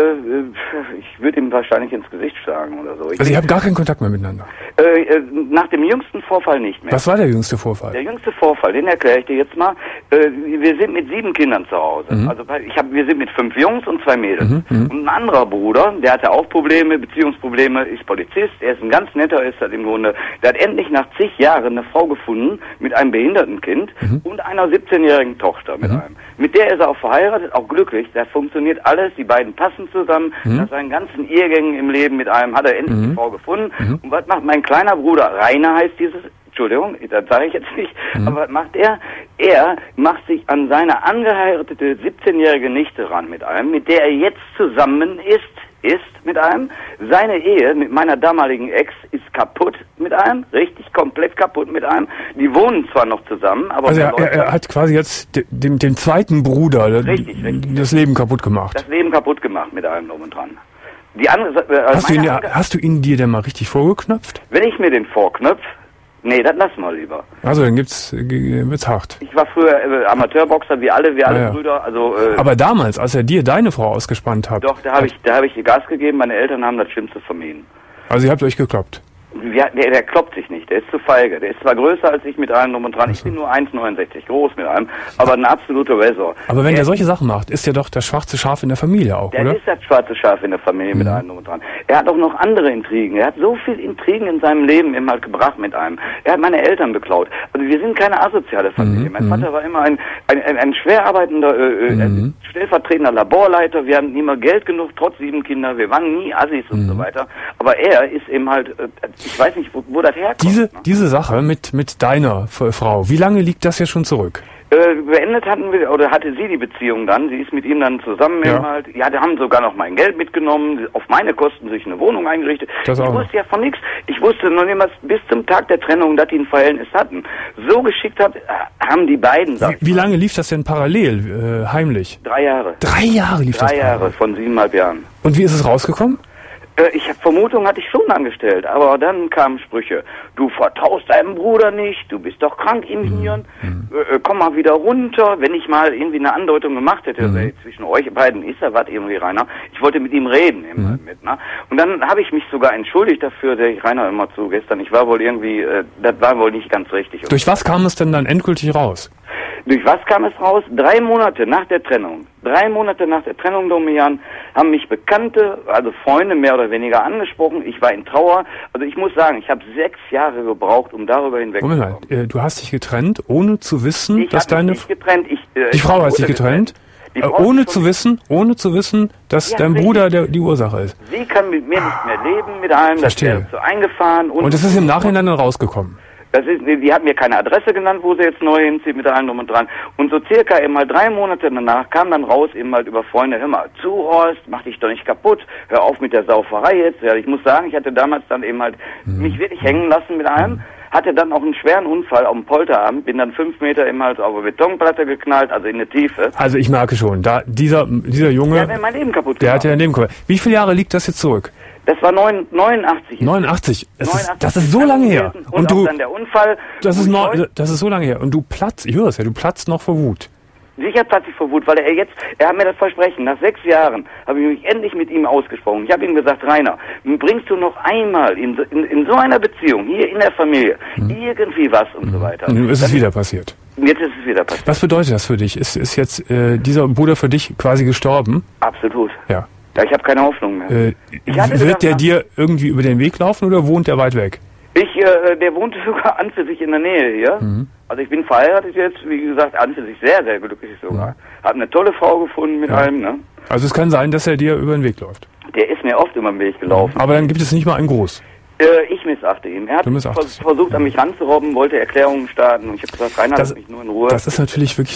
Speaker 8: ich würde ihm wahrscheinlich ins Gesicht schlagen oder so. Ich
Speaker 2: also ihr habt gar keinen Kontakt mehr miteinander?
Speaker 8: Äh, nach dem jüngsten Vorfall nicht mehr.
Speaker 2: Was war der jüngste Vorfall?
Speaker 8: Der jüngste Vorfall, den erkläre ich dir jetzt mal. Äh, wir sind mit sieben Kindern zu Hause. Mhm. Also ich hab, wir sind mit fünf Jungs und zwei Mädels. Mhm. Und ein anderer Bruder, der hatte auch Probleme, Beziehungsprobleme, ist Polizist, er ist ein ganz netter, ist das im Grunde. Der hat endlich nach zig Jahren eine Frau gefunden mit einem behinderten Kind mhm. und einer siebzehnjährigen Tochter mit mhm. einem. Mit der ist er auch verheiratet, auch glücklich. Das funktioniert alles, die beiden passen zusammen. Mhm. Nach seinen ganzen Irrgängen im Leben mit einem hat er endlich mhm. eine Frau gefunden. Mhm. Und was macht mein kleiner Bruder? Rainer heißt dieses, Entschuldigung, das sage ich jetzt nicht, mhm. aber was macht er? Er macht sich an seine angeheiratete siebzehnjährige Nichte ran mit einem, mit der er jetzt zusammen ist, ist mit einem. Seine Ehe mit meiner damaligen Ex ist kaputt mit einem, richtig komplett kaputt mit einem. Die wohnen zwar noch zusammen, aber...
Speaker 2: Also er, er, er hat quasi jetzt dem, dem zweiten Bruder richtig, richtig. das Leben kaputt gemacht.
Speaker 8: Das Leben kaputt gemacht mit allem drum und dran. Die andere, äh,
Speaker 2: hast, du ihn, andere, hast du ihn dir denn mal richtig vorgeknöpft?
Speaker 8: Wenn ich mir den vorknöpf, nee, das lassen wir lieber.
Speaker 2: Also dann gibt's, wird's hart.
Speaker 8: Ich war früher äh, Amateurboxer, wie alle, wie alle ah, ja. Brüder. Also, äh,
Speaker 2: aber damals, als er dir deine Frau ausgespannt hat...
Speaker 8: Doch, da habe ich, da habe ich ihr Gas gegeben, meine Eltern haben das Schlimmste vermieden.
Speaker 2: Also ihr habt euch gekloppt?
Speaker 8: Ja, der, der kloppt sich nicht, der ist zu feige. Der ist zwar größer als ich mit allem drum und dran. Ich bin nur eins Komma neunundsechzig groß mit allem, aber ein absoluter Razor.
Speaker 2: Aber wenn der, der solche Sachen macht, ist der doch das schwarze Schaf in der Familie auch,
Speaker 8: der
Speaker 2: oder?
Speaker 8: Der ist das schwarze Schaf in der Familie mhm. mit allem drum und dran. Er hat auch noch andere Intrigen. Er hat so viel Intrigen in seinem Leben immer halt gebracht mit einem. Er hat meine Eltern beklaut. Also wir sind keine asoziale Familie. Mhm. Mein Vater war immer ein, ein, ein, ein schwer arbeitender, äh, mhm. stellvertretender Laborleiter. Wir hatten immer Geld genug, trotz sieben Kinder. Wir waren nie Assis mhm. und so weiter. Aber er ist eben halt, äh, ich weiß nicht, wo, wo das herkommt.
Speaker 2: Diese,
Speaker 8: ne?
Speaker 2: diese Sache mit, mit deiner Frau, wie lange liegt das jetzt schon zurück?
Speaker 8: Äh, beendet hatten wir, oder hatte sie die Beziehung dann, sie ist mit ihm dann zusammen
Speaker 2: ja.
Speaker 8: halt, ja, die haben sogar noch mein Geld mitgenommen, auf meine Kosten sich eine Wohnung eingerichtet.
Speaker 2: Das
Speaker 8: ich
Speaker 2: auch.
Speaker 8: wusste ja von nichts. Ich wusste noch niemals bis zum Tag der Trennung, dass die ein Verhältnis hatten. So geschickt hat, haben die beiden...
Speaker 2: Wie, wie lange lief das denn parallel, äh, heimlich?
Speaker 8: Drei Jahre.
Speaker 2: Drei Jahre lief
Speaker 8: Drei
Speaker 2: das
Speaker 8: Drei Jahre, von siebeneinhalb Jahren.
Speaker 2: Und wie ist es rausgekommen?
Speaker 8: Ich Vermutung hatte ich schon angestellt, aber dann kamen Sprüche. Du vertraust deinem Bruder nicht, du bist doch krank im Hirn, mhm. äh, komm mal wieder runter. Wenn ich mal irgendwie eine Andeutung gemacht hätte, mhm. zwischen euch beiden ist da was irgendwie, Rainer. Ich wollte mit ihm reden. Mhm. Mit, ne? Und dann habe ich mich sogar entschuldigt dafür, der ich Rainer immer zu gestern. Ich war wohl irgendwie, äh, das war wohl nicht ganz richtig.
Speaker 2: Durch was kam es denn dann endgültig raus?
Speaker 8: Durch was kam es raus? Drei Monate nach der Trennung. Drei Monate nach der Trennung, Domian, haben mich Bekannte, also Freunde mehr oder weniger angesprochen. Ich war in Trauer. Also ich muss sagen, ich habe sechs Jahre gebraucht, um darüber hinwegzukommen.
Speaker 2: Moment mal, du hast dich getrennt, ohne zu wissen,
Speaker 8: ich
Speaker 2: dass deine...
Speaker 8: Ich getrennt. Ich, äh,
Speaker 2: die Frau hat sich getrennt? getrennt. Frau ohne zu wissen, ohne zu wissen, dass ja, dein Bruder der, die Ursache ist.
Speaker 8: Sie kann mit mir nicht mehr leben, mit allem.
Speaker 2: Verstehe.
Speaker 8: Das ist so eingefahren. Und,
Speaker 2: und das ist im Nachhinein dann rausgekommen?
Speaker 8: Das ist, die hat mir keine Adresse genannt, wo sie jetzt neu hinzieht mit allem drum und dran. Und so circa eben mal drei Monate danach kam dann raus eben halt über Freunde, hör mal zu, Horst, mach dich doch nicht kaputt, hör auf mit der Sauferei jetzt. Ja, ich muss sagen, ich hatte damals dann eben halt mhm. mich wirklich hängen lassen mit allem. Hatte dann auch einen schweren Unfall auf dem Polterabend, bin dann fünf Meter eben halt auf eine Betonplatte geknallt, also in eine Tiefe.
Speaker 2: Also ich merke schon, da dieser dieser Junge,
Speaker 8: der hat mein Leben kaputt gemacht.
Speaker 2: Der hat ja ein Leben kaputt. Wie viele Jahre liegt das jetzt zurück?
Speaker 8: Das war neun, neunundachtzig.
Speaker 2: neunundachtzig. Das, ist, das ist so lange her.
Speaker 8: Und, und du, dann der Unfall.
Speaker 2: Das ist, noch, das ist so lange her. Und du platzt, ich höre es ja, du platzt noch vor Wut.
Speaker 8: Sicher platzt ich vor Wut, weil er jetzt, er hat mir das versprechen, nach sechs Jahren habe ich mich endlich mit ihm ausgesprochen. Ich habe ihm gesagt, Rainer, bringst du noch einmal in, in, in so einer Beziehung, hier in der Familie, hm. irgendwie was und hm. so weiter.
Speaker 2: Nun ist es wieder passiert.
Speaker 8: Jetzt ist es wieder passiert.
Speaker 2: Was bedeutet das für dich? Ist, ist jetzt äh, dieser Bruder für dich quasi gestorben?
Speaker 8: Absolut.
Speaker 2: Ja.
Speaker 8: Ja, ich habe keine Hoffnung mehr.
Speaker 2: Äh, wird der dir irgendwie über den Weg laufen oder wohnt der weit weg?
Speaker 8: Ich, äh, der wohnt sogar an für sich in der Nähe hier. Mhm. Also ich bin verheiratet jetzt, wie gesagt, an für sich sehr, sehr glücklich sogar. Mhm. Hab eine tolle Frau gefunden mit ja. allem, ne?
Speaker 2: Also es kann sein, dass er dir über den Weg läuft.
Speaker 8: Der ist mir oft über den Weg gelaufen.
Speaker 2: Aber dann gibt es nicht mal einen Gruß.
Speaker 8: Äh, ich missachte ihn. Er hat vers versucht, an mich ranzurobben, wollte Erklärungen starten und ich habe gesagt, Rainer, lass mich nur in Ruhe.
Speaker 2: Das ist natürlich wirklich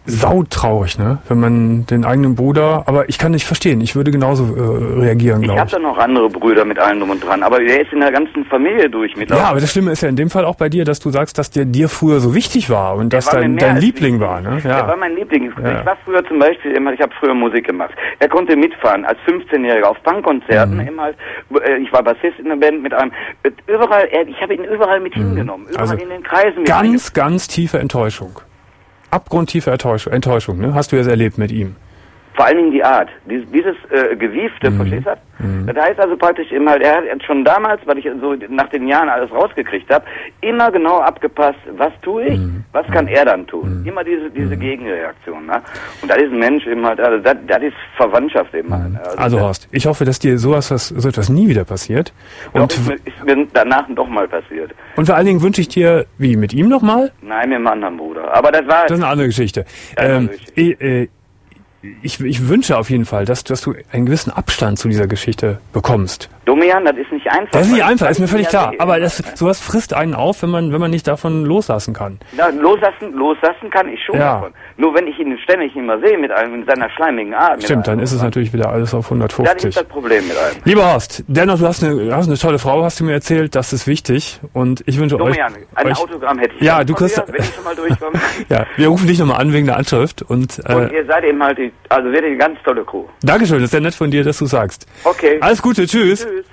Speaker 2: sautraurig, ne? Wenn man den eigenen Bruder, aber ich kann nicht verstehen, ich würde genauso äh, reagieren, glaube ich.
Speaker 8: Ich habe da noch andere Brüder mit allem drum und dran, aber der ist in der ganzen Familie durch mittlerweile.
Speaker 2: Ja, aber das Schlimme ist ja in dem Fall auch bei dir, dass du sagst, dass der dir früher so wichtig war und dass dein, dein Liebling war, ne? Ja.
Speaker 8: Der war mein Liebling.
Speaker 2: Ja.
Speaker 8: Ich war früher zum Beispiel immer, ich habe früher Musik gemacht. Er konnte mitfahren als fünfzehnjähriger auf Punkkonzerten, mhm. immer, ich war Bassist in der Band mit einem, überall, ich habe ihn überall mit mhm. hingenommen, überall
Speaker 2: also
Speaker 8: in den Kreisen mit
Speaker 2: ganz, ganz tiefe Enttäuschung. Abgrundtiefe Enttäuschung, Enttäuschung, ne? Hast du jetzt erlebt mit ihm?
Speaker 8: Vor allen Dingen die Art, dieses, dieses äh, Gewiefte, mhm. verstehst du? Mhm. Das heißt also praktisch immer, er hat schon damals, weil ich so nach den Jahren alles rausgekriegt habe, immer genau abgepasst, was tue ich, mhm. was kann er dann tun? Mhm. Immer diese diese mhm. Gegenreaktion. Ne? Und das ist ein Mensch eben halt, also das, das ist Verwandtschaft eben halt.
Speaker 2: Mhm. Also, also Horst, ich hoffe, dass dir sowas, so etwas nie wieder passiert. Und
Speaker 8: ist mir, ist mir danach doch mal passiert.
Speaker 2: Und vor allen Dingen wünsche ich dir, wie, mit ihm nochmal?
Speaker 8: Nein, mit einem anderen Bruder. Aber das war...
Speaker 2: Das ist eine andere Geschichte.
Speaker 8: Eine
Speaker 2: ähm,
Speaker 8: Geschichte.
Speaker 2: Äh, äh, Ich, ich wünsche auf jeden Fall, dass, dass du einen gewissen Abstand zu dieser Geschichte bekommst.
Speaker 8: Domian, das ist nicht einfach.
Speaker 2: Das ist nicht einfach, ist mir völlig klar. Aber das, sowas frisst einen auf, wenn man, wenn man nicht davon loslassen kann.
Speaker 8: Na, loslassen, loslassen kann ich schon
Speaker 2: ja.
Speaker 8: davon. Nur wenn ich ihn ständig immer sehe mit einem, in seiner schleimigen Art.
Speaker 2: Stimmt, dann ist es natürlich wieder alles auf hundertfünfzig.
Speaker 8: Das ist das Problem mit einem.
Speaker 2: Lieber Horst, dennoch, du hast eine, hast eine tolle Frau, hast du mir erzählt, das ist wichtig. Und ich wünsche
Speaker 8: Domian,
Speaker 2: euch...
Speaker 8: ein
Speaker 2: euch,
Speaker 8: Autogramm hätte ich.
Speaker 2: Ja, du kriegst...
Speaker 8: Dir, wenn ich schon mal durchkomme.
Speaker 2: Ja, wir rufen dich nochmal an wegen der Anschrift. Und, äh,
Speaker 8: und ihr seid eben halt, die, also werdet eine ganz tolle Crew.
Speaker 2: Dankeschön, das ist sehr nett von dir, dass du sagst.
Speaker 8: Okay.
Speaker 2: Alles Gute, tschüss.
Speaker 8: Tschüss.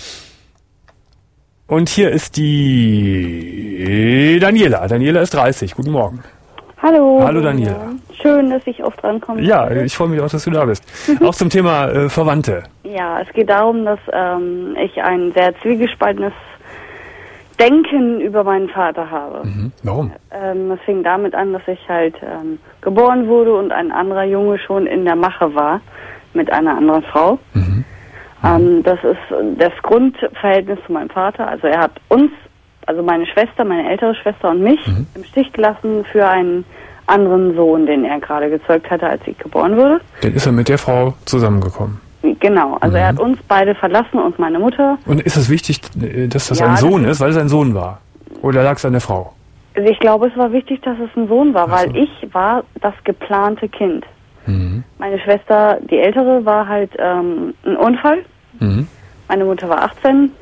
Speaker 2: Und hier ist die Daniela. Daniela ist dreißig. Guten Morgen.
Speaker 9: Hallo.
Speaker 2: Hallo Daniela.
Speaker 9: Schön, dass ich oft drankomme.
Speaker 2: Ja, ich freue mich auch, dass du da bist. Auch zum Thema äh, Verwandte.
Speaker 9: Ja, es geht darum, dass ähm, ich ein sehr zwiegespaltenes Denken über meinen Vater habe.
Speaker 2: Mhm. Warum?
Speaker 9: Ähm, es fing damit an, dass ich halt ähm, geboren wurde und ein anderer Junge schon in der Mache war mit einer anderen Frau. Mhm. Ähm, das ist das Grundverhältnis zu meinem Vater. Also er hat uns, also meine Schwester, meine ältere Schwester und mich mhm. im Stich gelassen für einen anderen Sohn, den er gerade gezeugt hatte, als ich geboren wurde.
Speaker 2: Dann ist er mit der Frau zusammengekommen.
Speaker 9: Genau, also mhm. er hat uns beide verlassen und meine Mutter.
Speaker 2: Und ist es wichtig, dass das
Speaker 9: ja,
Speaker 2: ein Sohn
Speaker 9: das
Speaker 2: ist, weil es ein Sohn war? Oder lag es an der Frau?
Speaker 9: Also ich glaube, es war wichtig, dass es ein Sohn war,
Speaker 2: Ach
Speaker 9: weil
Speaker 2: so.
Speaker 9: ich war das geplante Kind.
Speaker 2: Mhm.
Speaker 9: Meine Schwester, die ältere, war halt ähm, ein Unfall.
Speaker 2: Mhm.
Speaker 9: Meine Mutter war achtzehn,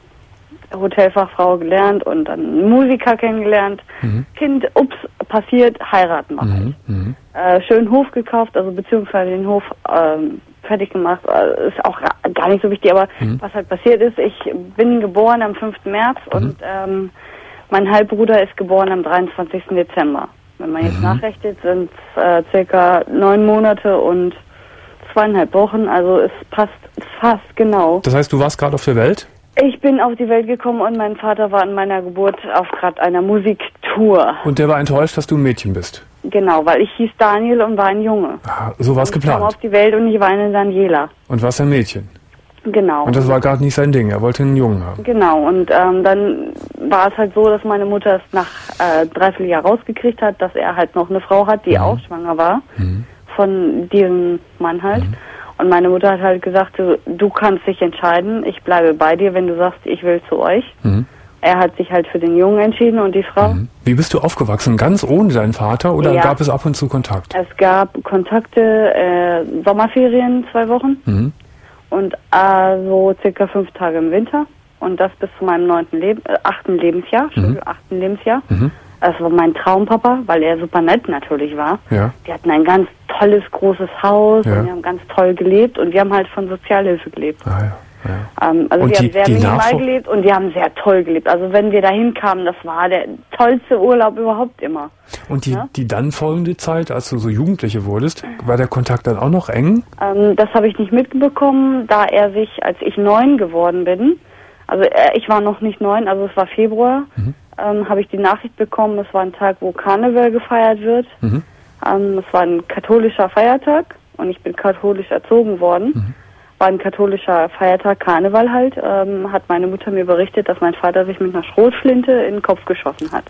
Speaker 9: Hotelfachfrau gelernt und dann Musiker kennengelernt. Mhm. Kind, ups, passiert, heiraten wir
Speaker 2: mhm.
Speaker 9: halt.
Speaker 2: Mhm.
Speaker 9: Äh, schön Hof gekauft, also beziehungsweise den Hof ähm, fertig gemacht. Äh, ist auch gar nicht so wichtig, aber mhm. was halt passiert ist, ich bin geboren am fünften März mhm. und ähm, mein Halbbruder ist geboren am dreiundzwanzigsten Dezember. Wenn man jetzt mhm. nachrechnet, sind es äh, circa neun Monate und zweieinhalb Wochen, also es passt fast genau.
Speaker 2: Das heißt, du warst gerade auf der Welt?
Speaker 9: Ich bin auf die Welt gekommen und mein Vater war an meiner Geburt auf gerade einer Musiktour.
Speaker 2: Und der war enttäuscht, dass du ein Mädchen bist?
Speaker 9: Genau, weil ich hieß Daniel und war ein Junge.
Speaker 2: Ah, so war es geplant?
Speaker 9: Ich kam auf die Welt und ich war eine Daniela.
Speaker 2: Und warst ein Mädchen?
Speaker 9: Genau.
Speaker 2: Und das war gerade nicht sein Ding, er wollte einen Jungen haben?
Speaker 9: Genau, und ähm, dann war es halt so, dass meine Mutter es nach äh, dreiviertel Jahr rausgekriegt hat, dass er halt noch eine Frau hat, die mhm. auch schwanger war. Mhm. Von diesem Mann halt. Mhm. Und meine Mutter hat halt gesagt, du, du kannst dich entscheiden, ich bleibe bei dir, wenn du sagst, ich will zu euch. Mhm. Er hat sich halt für den Jungen entschieden und die Frau. Mhm.
Speaker 2: Wie bist du aufgewachsen? Ganz ohne deinen Vater oder ja. gab es ab und zu Kontakt?
Speaker 9: Es gab Kontakte, äh, Sommerferien, zwei Wochen mhm. und äh, so circa fünf Tage im Winter und das bis zu meinem neunten Leben, äh, achten Lebensjahr, mhm. achten Lebensjahr. Mhm. Das war mein Traumpapa, weil er super nett natürlich war. Ja. Die hatten ein ganz tolles, großes Haus ja. und wir haben ganz toll gelebt und wir haben halt von Sozialhilfe gelebt. Ah, ja. Ja. Ähm, also
Speaker 2: und
Speaker 9: wir
Speaker 2: die,
Speaker 9: haben sehr
Speaker 2: die
Speaker 9: minimal
Speaker 2: Nachfol-
Speaker 9: gelebt und wir haben sehr toll gelebt. Also wenn wir dahin kamen, das war der tollste Urlaub überhaupt immer.
Speaker 2: Und die,
Speaker 9: ja?
Speaker 2: die dann folgende Zeit, als du so Jugendliche wurdest, war der Kontakt dann auch noch eng?
Speaker 9: Ähm, das habe ich nicht mitbekommen, da er sich, als ich neun geworden bin, also äh, ich war noch nicht neun, also es war Februar, mhm. ähm, habe ich die Nachricht bekommen, es war ein Tag, wo Karneval gefeiert wird. Mhm. Ähm, es war ein katholischer Feiertag und ich bin katholisch erzogen worden. Mhm. War ein katholischer Feiertag, Karneval halt, ähm, hat meine Mutter mir berichtet, dass mein Vater sich mit einer Schrotflinte in den Kopf geschossen hat.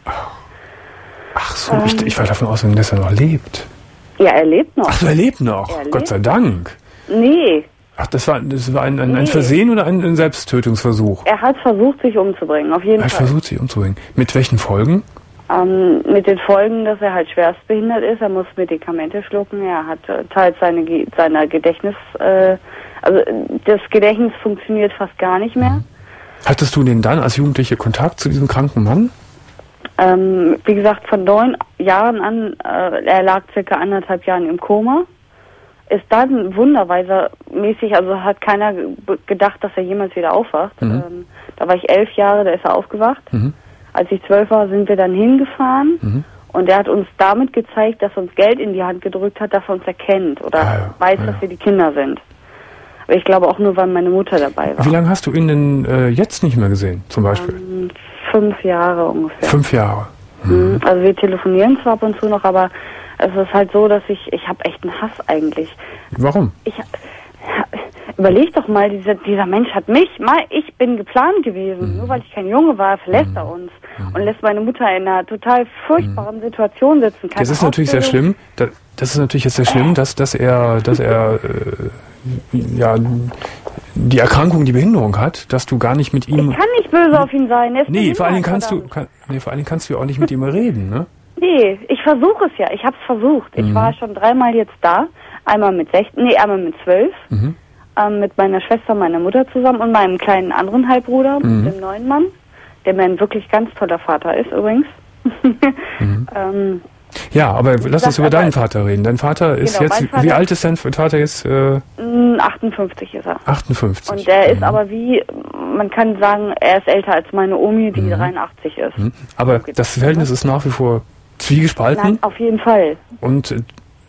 Speaker 2: Ach so, ähm, ich, ich war davon ausgegangen, dass er noch lebt.
Speaker 9: Ja, er lebt noch.
Speaker 2: Ach so, er lebt noch,
Speaker 9: er
Speaker 2: Gott
Speaker 9: lebt.
Speaker 2: sei Dank.
Speaker 9: Nee.
Speaker 2: Ach, das war, das war ein, ein,
Speaker 9: nee.
Speaker 2: ein Versehen oder ein, ein Selbsttötungsversuch?
Speaker 9: Er hat versucht, sich umzubringen, auf jeden
Speaker 2: er
Speaker 9: Fall.
Speaker 2: Er hat versucht, sich umzubringen. Mit welchen Folgen?
Speaker 9: Ähm, mit den Folgen, dass er halt schwerstbehindert ist, er muss Medikamente schlucken, er hat äh, teils seine Ge- seiner Gedächtnis, äh, also das Gedächtnis funktioniert fast gar nicht mehr.
Speaker 2: Hattest du denn dann als Jugendliche Kontakt zu diesem kranken Mann?
Speaker 9: Ähm, wie gesagt, von neun Jahren an, äh, er lag circa anderthalb Jahren im Koma, ist dann wunderweisermäßig, also hat keiner ge- gedacht, dass er jemals wieder aufwacht.
Speaker 2: Mhm.
Speaker 9: Ähm, da war ich elf Jahre, da ist er aufgewacht.
Speaker 2: Mhm.
Speaker 9: Als ich zwölf war, sind wir dann hingefahren
Speaker 2: Mhm.
Speaker 9: und er hat uns damit gezeigt, dass er uns Geld in die Hand gedrückt hat, dass er uns erkennt oder
Speaker 2: Ah, ja.
Speaker 9: weiß,
Speaker 2: Ah,
Speaker 9: dass
Speaker 2: ja.
Speaker 9: wir die Kinder sind. Aber ich glaube auch nur, weil meine Mutter dabei war.
Speaker 2: Wie lange hast du ihn denn äh, jetzt nicht mehr gesehen, zum Beispiel?
Speaker 9: Ähm, fünf Jahre ungefähr.
Speaker 2: Fünf Jahre.
Speaker 9: Mhm. Also wir telefonieren zwar ab und zu noch, aber es ist halt so, dass ich, ich habe echt einen Hass eigentlich.
Speaker 2: Warum?
Speaker 9: Ich überleg doch mal, dieser, dieser Mensch hat mich, mal, ich bin geplant gewesen,
Speaker 2: Mhm.
Speaker 9: nur weil ich kein Junge war, verlässt er uns und lässt meine Mutter in einer total furchtbaren Situation sitzen. Keine
Speaker 2: Das ist natürlich sehr
Speaker 9: Ausbildung.
Speaker 2: schlimm. Da- Das ist natürlich jetzt sehr schlimm, dass, dass er, dass er äh, ja, die Erkrankung, die Behinderung hat, dass du gar nicht mit ihm...
Speaker 9: Ich kann nicht böse auf ihn sein. er ist
Speaker 2: Nee, vor allen Dingen
Speaker 9: behindert,
Speaker 2: kannst du,
Speaker 9: verdammt.
Speaker 2: kann, nee, vor allen Dingen kannst du ja auch nicht mit ihm reden, ne?
Speaker 9: Nee, ich versuche es ja. Ich habe es versucht. Ich
Speaker 2: Mhm.
Speaker 9: war schon dreimal jetzt da. Einmal mit sechzehn, nee, einmal mit zwölf.
Speaker 2: Mhm.
Speaker 9: Ähm, mit meiner Schwester, meiner Mutter zusammen und meinem kleinen anderen Halbbruder,
Speaker 2: Mhm.
Speaker 9: dem neuen Mann, der mir ein wirklich ganz toller Vater ist übrigens.
Speaker 2: Mhm.
Speaker 9: ähm,
Speaker 2: Ja, aber lass uns
Speaker 9: Das
Speaker 2: über
Speaker 9: aber-
Speaker 2: deinen Vater reden. Dein Vater ist
Speaker 9: Genau,
Speaker 2: jetzt,
Speaker 9: mein Vater-
Speaker 2: wie alt ist dein Vater jetzt? Äh,
Speaker 9: mh, achtundfünfzig ist er.
Speaker 2: achtundfünfzig.
Speaker 9: Und der ist
Speaker 2: Mhm.
Speaker 9: aber wie, man kann sagen, er ist älter als meine Omi, die
Speaker 2: Mhm.
Speaker 9: dreiundachtzig ist.
Speaker 2: Mhm. Aber das Verhältnis ist nach wie vor zwiegespalten.
Speaker 9: Nein, auf jeden Fall.
Speaker 2: Und äh,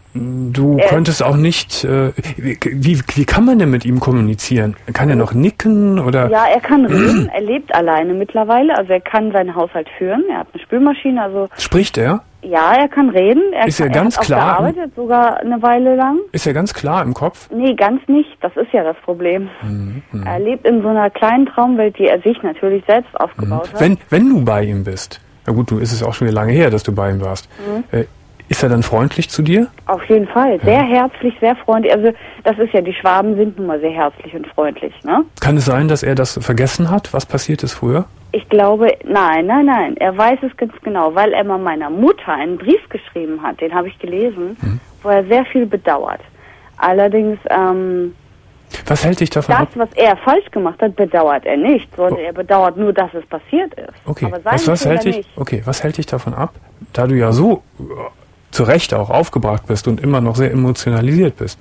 Speaker 2: du
Speaker 9: Er-
Speaker 2: könntest auch nicht, äh, wie, wie, wie kann man denn mit ihm kommunizieren? Kann er noch nicken oder?
Speaker 9: Ja, er kann reden, er lebt alleine mittlerweile, also er kann seinen Haushalt führen, er hat eine Spülmaschine, also
Speaker 2: Spricht er?
Speaker 9: ja, er kann reden, er,
Speaker 2: Ist
Speaker 9: kann,
Speaker 2: er ganz
Speaker 9: er hat
Speaker 2: klar?
Speaker 9: auch gearbeitet, sogar eine Weile lang.
Speaker 2: Ist er ganz klar im Kopf?
Speaker 9: Nee, ganz nicht, das ist ja das Problem.
Speaker 2: Mhm.
Speaker 9: Er lebt in so einer kleinen Traumwelt, die er sich natürlich selbst aufgebaut hat.
Speaker 2: Wenn, wenn du bei ihm bist, na gut, du ist es auch schon wieder lange her, dass du bei ihm warst,
Speaker 9: Mhm.
Speaker 2: äh, ist er dann freundlich zu dir?
Speaker 9: Auf jeden Fall, sehr herzlich, sehr freundlich, also das ist ja, die Schwaben sind nun mal sehr herzlich und freundlich, ne?
Speaker 2: Kann es sein, dass er das vergessen hat, was passiert ist früher?
Speaker 9: Ich glaube, nein, nein, nein. Er weiß es ganz genau, weil er mal meiner Mutter einen Brief geschrieben hat, den habe ich gelesen,
Speaker 2: Mhm.
Speaker 9: wo er sehr viel bedauert. Allerdings, ähm,
Speaker 2: Was hält dich davon
Speaker 9: das,
Speaker 2: ab?
Speaker 9: was er falsch gemacht hat, bedauert er nicht, sondern
Speaker 2: Oh.
Speaker 9: er bedauert nur, dass es passiert ist.
Speaker 2: Okay,
Speaker 9: Aber seinen
Speaker 2: was, was
Speaker 9: Fehler
Speaker 2: hält dich,
Speaker 9: nicht.
Speaker 2: okay, was hält dich davon ab, da du ja so äh, zu Recht auch aufgebracht bist und immer noch sehr emotionalisiert bist,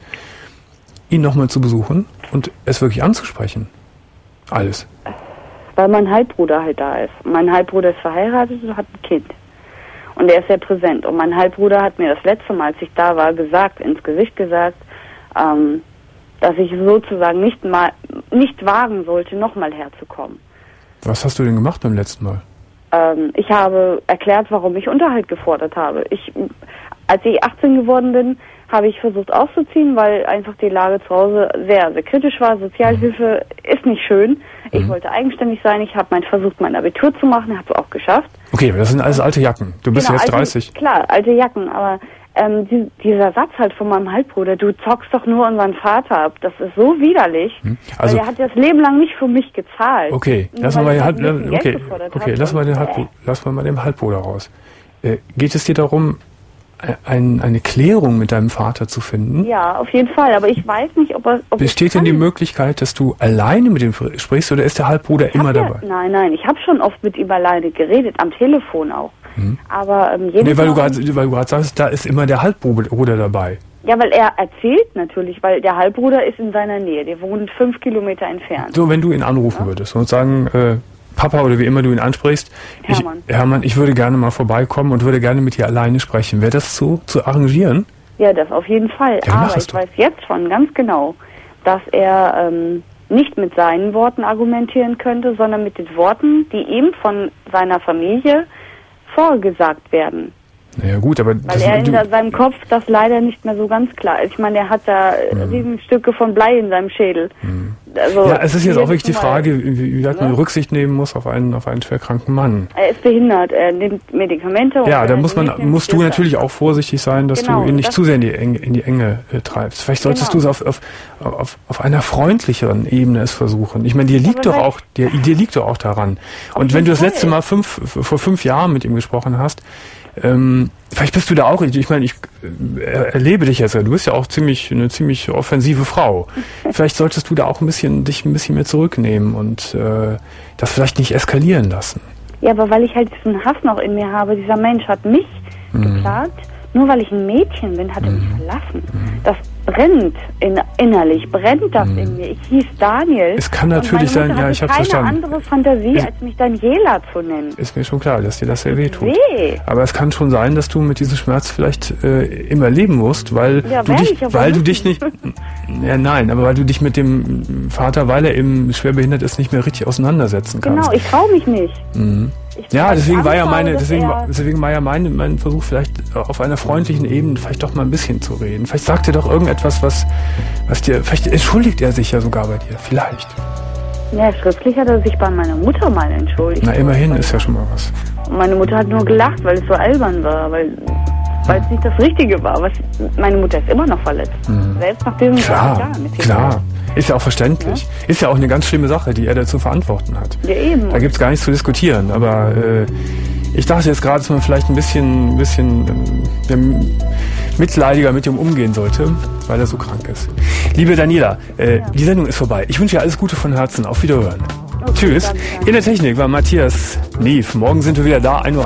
Speaker 2: ihn nochmal zu besuchen und es wirklich anzusprechen? Alles.
Speaker 9: Weil mein Halbbruder halt da ist. Mein Halbbruder ist verheiratet und hat ein Kind. Und er ist sehr präsent. Und mein Halbbruder hat mir das letzte Mal, als ich da war, gesagt, ins Gesicht gesagt, ähm, dass ich sozusagen nicht mal, nicht wagen sollte, nochmal herzukommen.
Speaker 2: Was hast du denn gemacht beim letzten Mal?
Speaker 9: Ähm, ich habe erklärt, warum ich Unterhalt gefordert habe. Ich, als ich achtzehn geworden bin, habe ich versucht auszuziehen, weil einfach die Lage zu Hause sehr, sehr kritisch war. Sozialhilfe ist nicht schön. Ich
Speaker 2: Mhm.
Speaker 9: wollte eigenständig sein. Ich habe mein, versucht, mein Abitur zu machen, habe es auch geschafft.
Speaker 2: Okay, das sind alles alte Jacken. Du bist
Speaker 9: Genau,
Speaker 2: jetzt
Speaker 9: alte-
Speaker 2: dreißig.
Speaker 9: Klar, alte Jacken, aber ähm, die, dieser Satz halt von meinem Halbbruder, du zockst doch nur unseren Vater ab, das ist so widerlich.
Speaker 2: Also-
Speaker 9: weil er hat das Leben lang nicht für mich gezahlt.
Speaker 2: Okay,
Speaker 9: Nur
Speaker 2: lass mal,
Speaker 9: weil
Speaker 2: mal den
Speaker 9: er
Speaker 2: Halb,
Speaker 9: ein bisschen Geld
Speaker 2: okay,
Speaker 9: gefordert
Speaker 2: okay,
Speaker 9: hat.
Speaker 2: lass mal den
Speaker 9: Und,
Speaker 2: Halb,
Speaker 9: äh,
Speaker 2: lass mal mal den Halbbruder raus. Äh, geht es dir darum, äh, ein, eine Klärung mit deinem Vater zu finden?
Speaker 9: Ja, auf jeden Fall, aber ich weiß nicht, ob er... Ob
Speaker 2: Besteht
Speaker 9: ich
Speaker 2: denn die
Speaker 9: kann.
Speaker 2: Möglichkeit, dass du alleine mit ihm sprichst oder ist der Halbbruder
Speaker 9: Ich
Speaker 2: immer
Speaker 9: hab ja,
Speaker 2: dabei?
Speaker 9: Nein, nein, ich habe schon oft mit ihm alleine geredet, am Telefon auch. Aber ähm, jedes
Speaker 2: Nee, weil du
Speaker 9: Mal-
Speaker 2: gerade weil du gerade sagst, da ist immer der Halbbruder dabei.
Speaker 9: Ja, weil er erzählt natürlich, weil der Halbbruder ist in seiner Nähe, der wohnt fünf Kilometer entfernt.
Speaker 2: So, wenn du ihn anrufen würdest und sagen, äh, Papa oder wie immer du ihn ansprichst,
Speaker 9: Hermann.
Speaker 2: Ich, Hermann, ich würde gerne mal vorbeikommen und würde gerne mit dir alleine sprechen. Wäre das zu, zu arrangieren?
Speaker 9: Ja, das auf jeden Fall.
Speaker 2: Ja, mach
Speaker 9: Aber
Speaker 2: es
Speaker 9: ich
Speaker 2: doch.
Speaker 9: weiß jetzt schon ganz genau, dass er ähm, nicht mit seinen Worten argumentieren könnte, sondern mit den Worten, die ihm von seiner Familie vorgesagt werden.
Speaker 2: Naja gut, aber...
Speaker 9: Weil
Speaker 2: das,
Speaker 9: er in
Speaker 2: du,
Speaker 9: seinem Kopf das leider nicht mehr so ganz klar ist. Ich meine, er hat da mhm. Riesenstücke von Blei in seinem Schädel.
Speaker 2: Mhm.
Speaker 9: Also,
Speaker 2: ja, es ist jetzt auch wirklich die Frage, wie, wie weit man ne? Rücksicht nehmen muss auf einen, auf einen schwerkranken Mann.
Speaker 9: Er ist behindert, er nimmt Medikamente.
Speaker 2: Ja, da muss man, musst du natürlich auch vorsichtig sein, dass genau, du ihn nicht zu sehr in die Enge, in die Enge äh, treibst. Vielleicht solltest genau. du es auf, auf, auf, auf einer freundlicheren Ebene es versuchen. Ich meine, dir liegt doch auch, dir, dir liegt doch auch daran. Und wenn du das letzte Mal fünf, vor fünf Jahren mit ihm gesprochen hast, Ähm, vielleicht bist du da auch, ich meine, ich äh, erlebe dich jetzt, du bist ja auch ziemlich eine ziemlich offensive Frau. Vielleicht solltest du da auch ein bisschen dich ein bisschen mehr zurücknehmen und äh, das vielleicht nicht eskalieren lassen.
Speaker 9: Ja, aber weil ich halt diesen Hass noch in mir habe, dieser Mensch hat mich mhm. geplagt, nur weil ich ein Mädchen bin, hat er mich verlassen. Mhm. Das brennt in, innerlich, brennt das mhm. in mir. Ich hieß Daniel.
Speaker 2: Es kann natürlich sein, ja, ich habe verstanden.
Speaker 9: Keine andere Fantasie, als mich Daniela zu nennen.
Speaker 2: Ist mir schon klar, dass dir das sehr weh tut.
Speaker 9: Weh.
Speaker 2: Aber es kann schon sein, dass du mit diesem Schmerz vielleicht äh, immer leben musst, weil
Speaker 9: ja,
Speaker 2: du dich, weil
Speaker 9: nicht.
Speaker 2: du dich nicht, ja nein, aber weil du dich mit dem Vater, weil er eben schwerbehindert ist, nicht mehr richtig auseinandersetzen kannst.
Speaker 9: Genau, ich traue mich nicht.
Speaker 2: Mhm. Ja, deswegen war ja meine, deswegen, deswegen war ja mein, mein Versuch, vielleicht auf einer freundlichen Ebene vielleicht doch mal ein bisschen zu reden. Vielleicht sagt er doch irgendetwas, was, was dir, vielleicht entschuldigt er sich ja sogar bei dir, vielleicht.
Speaker 9: Ja, schriftlich hat er sich bei meiner Mutter mal entschuldigt.
Speaker 2: Na, immerhin ist ja schon mal was.
Speaker 9: Und meine Mutter hat nur gelacht, weil es so albern war, weil, weil es nicht das Richtige war. Was, meine Mutter ist immer noch verletzt. Mhm. Selbst nach diesen
Speaker 2: klar,
Speaker 9: Jahren.
Speaker 2: Klar. Ist ja auch verständlich. Ja? Ist ja auch eine ganz schlimme Sache, die er da zu verantworten hat.
Speaker 9: Ja, eben.
Speaker 2: Da gibt's gar nichts zu diskutieren. Aber äh, ich dachte jetzt gerade, dass man vielleicht ein bisschen, ein bisschen ähm, mitleidiger mit ihm umgehen sollte, weil er so krank ist. Liebe Daniela, äh, ja. die Sendung ist vorbei. Ich wünsche dir alles Gute von Herzen. Auf Wiederhören. Okay, tschüss. Danke. In der Technik war Matthias Neef. Morgen sind wir wieder da. ein Uhr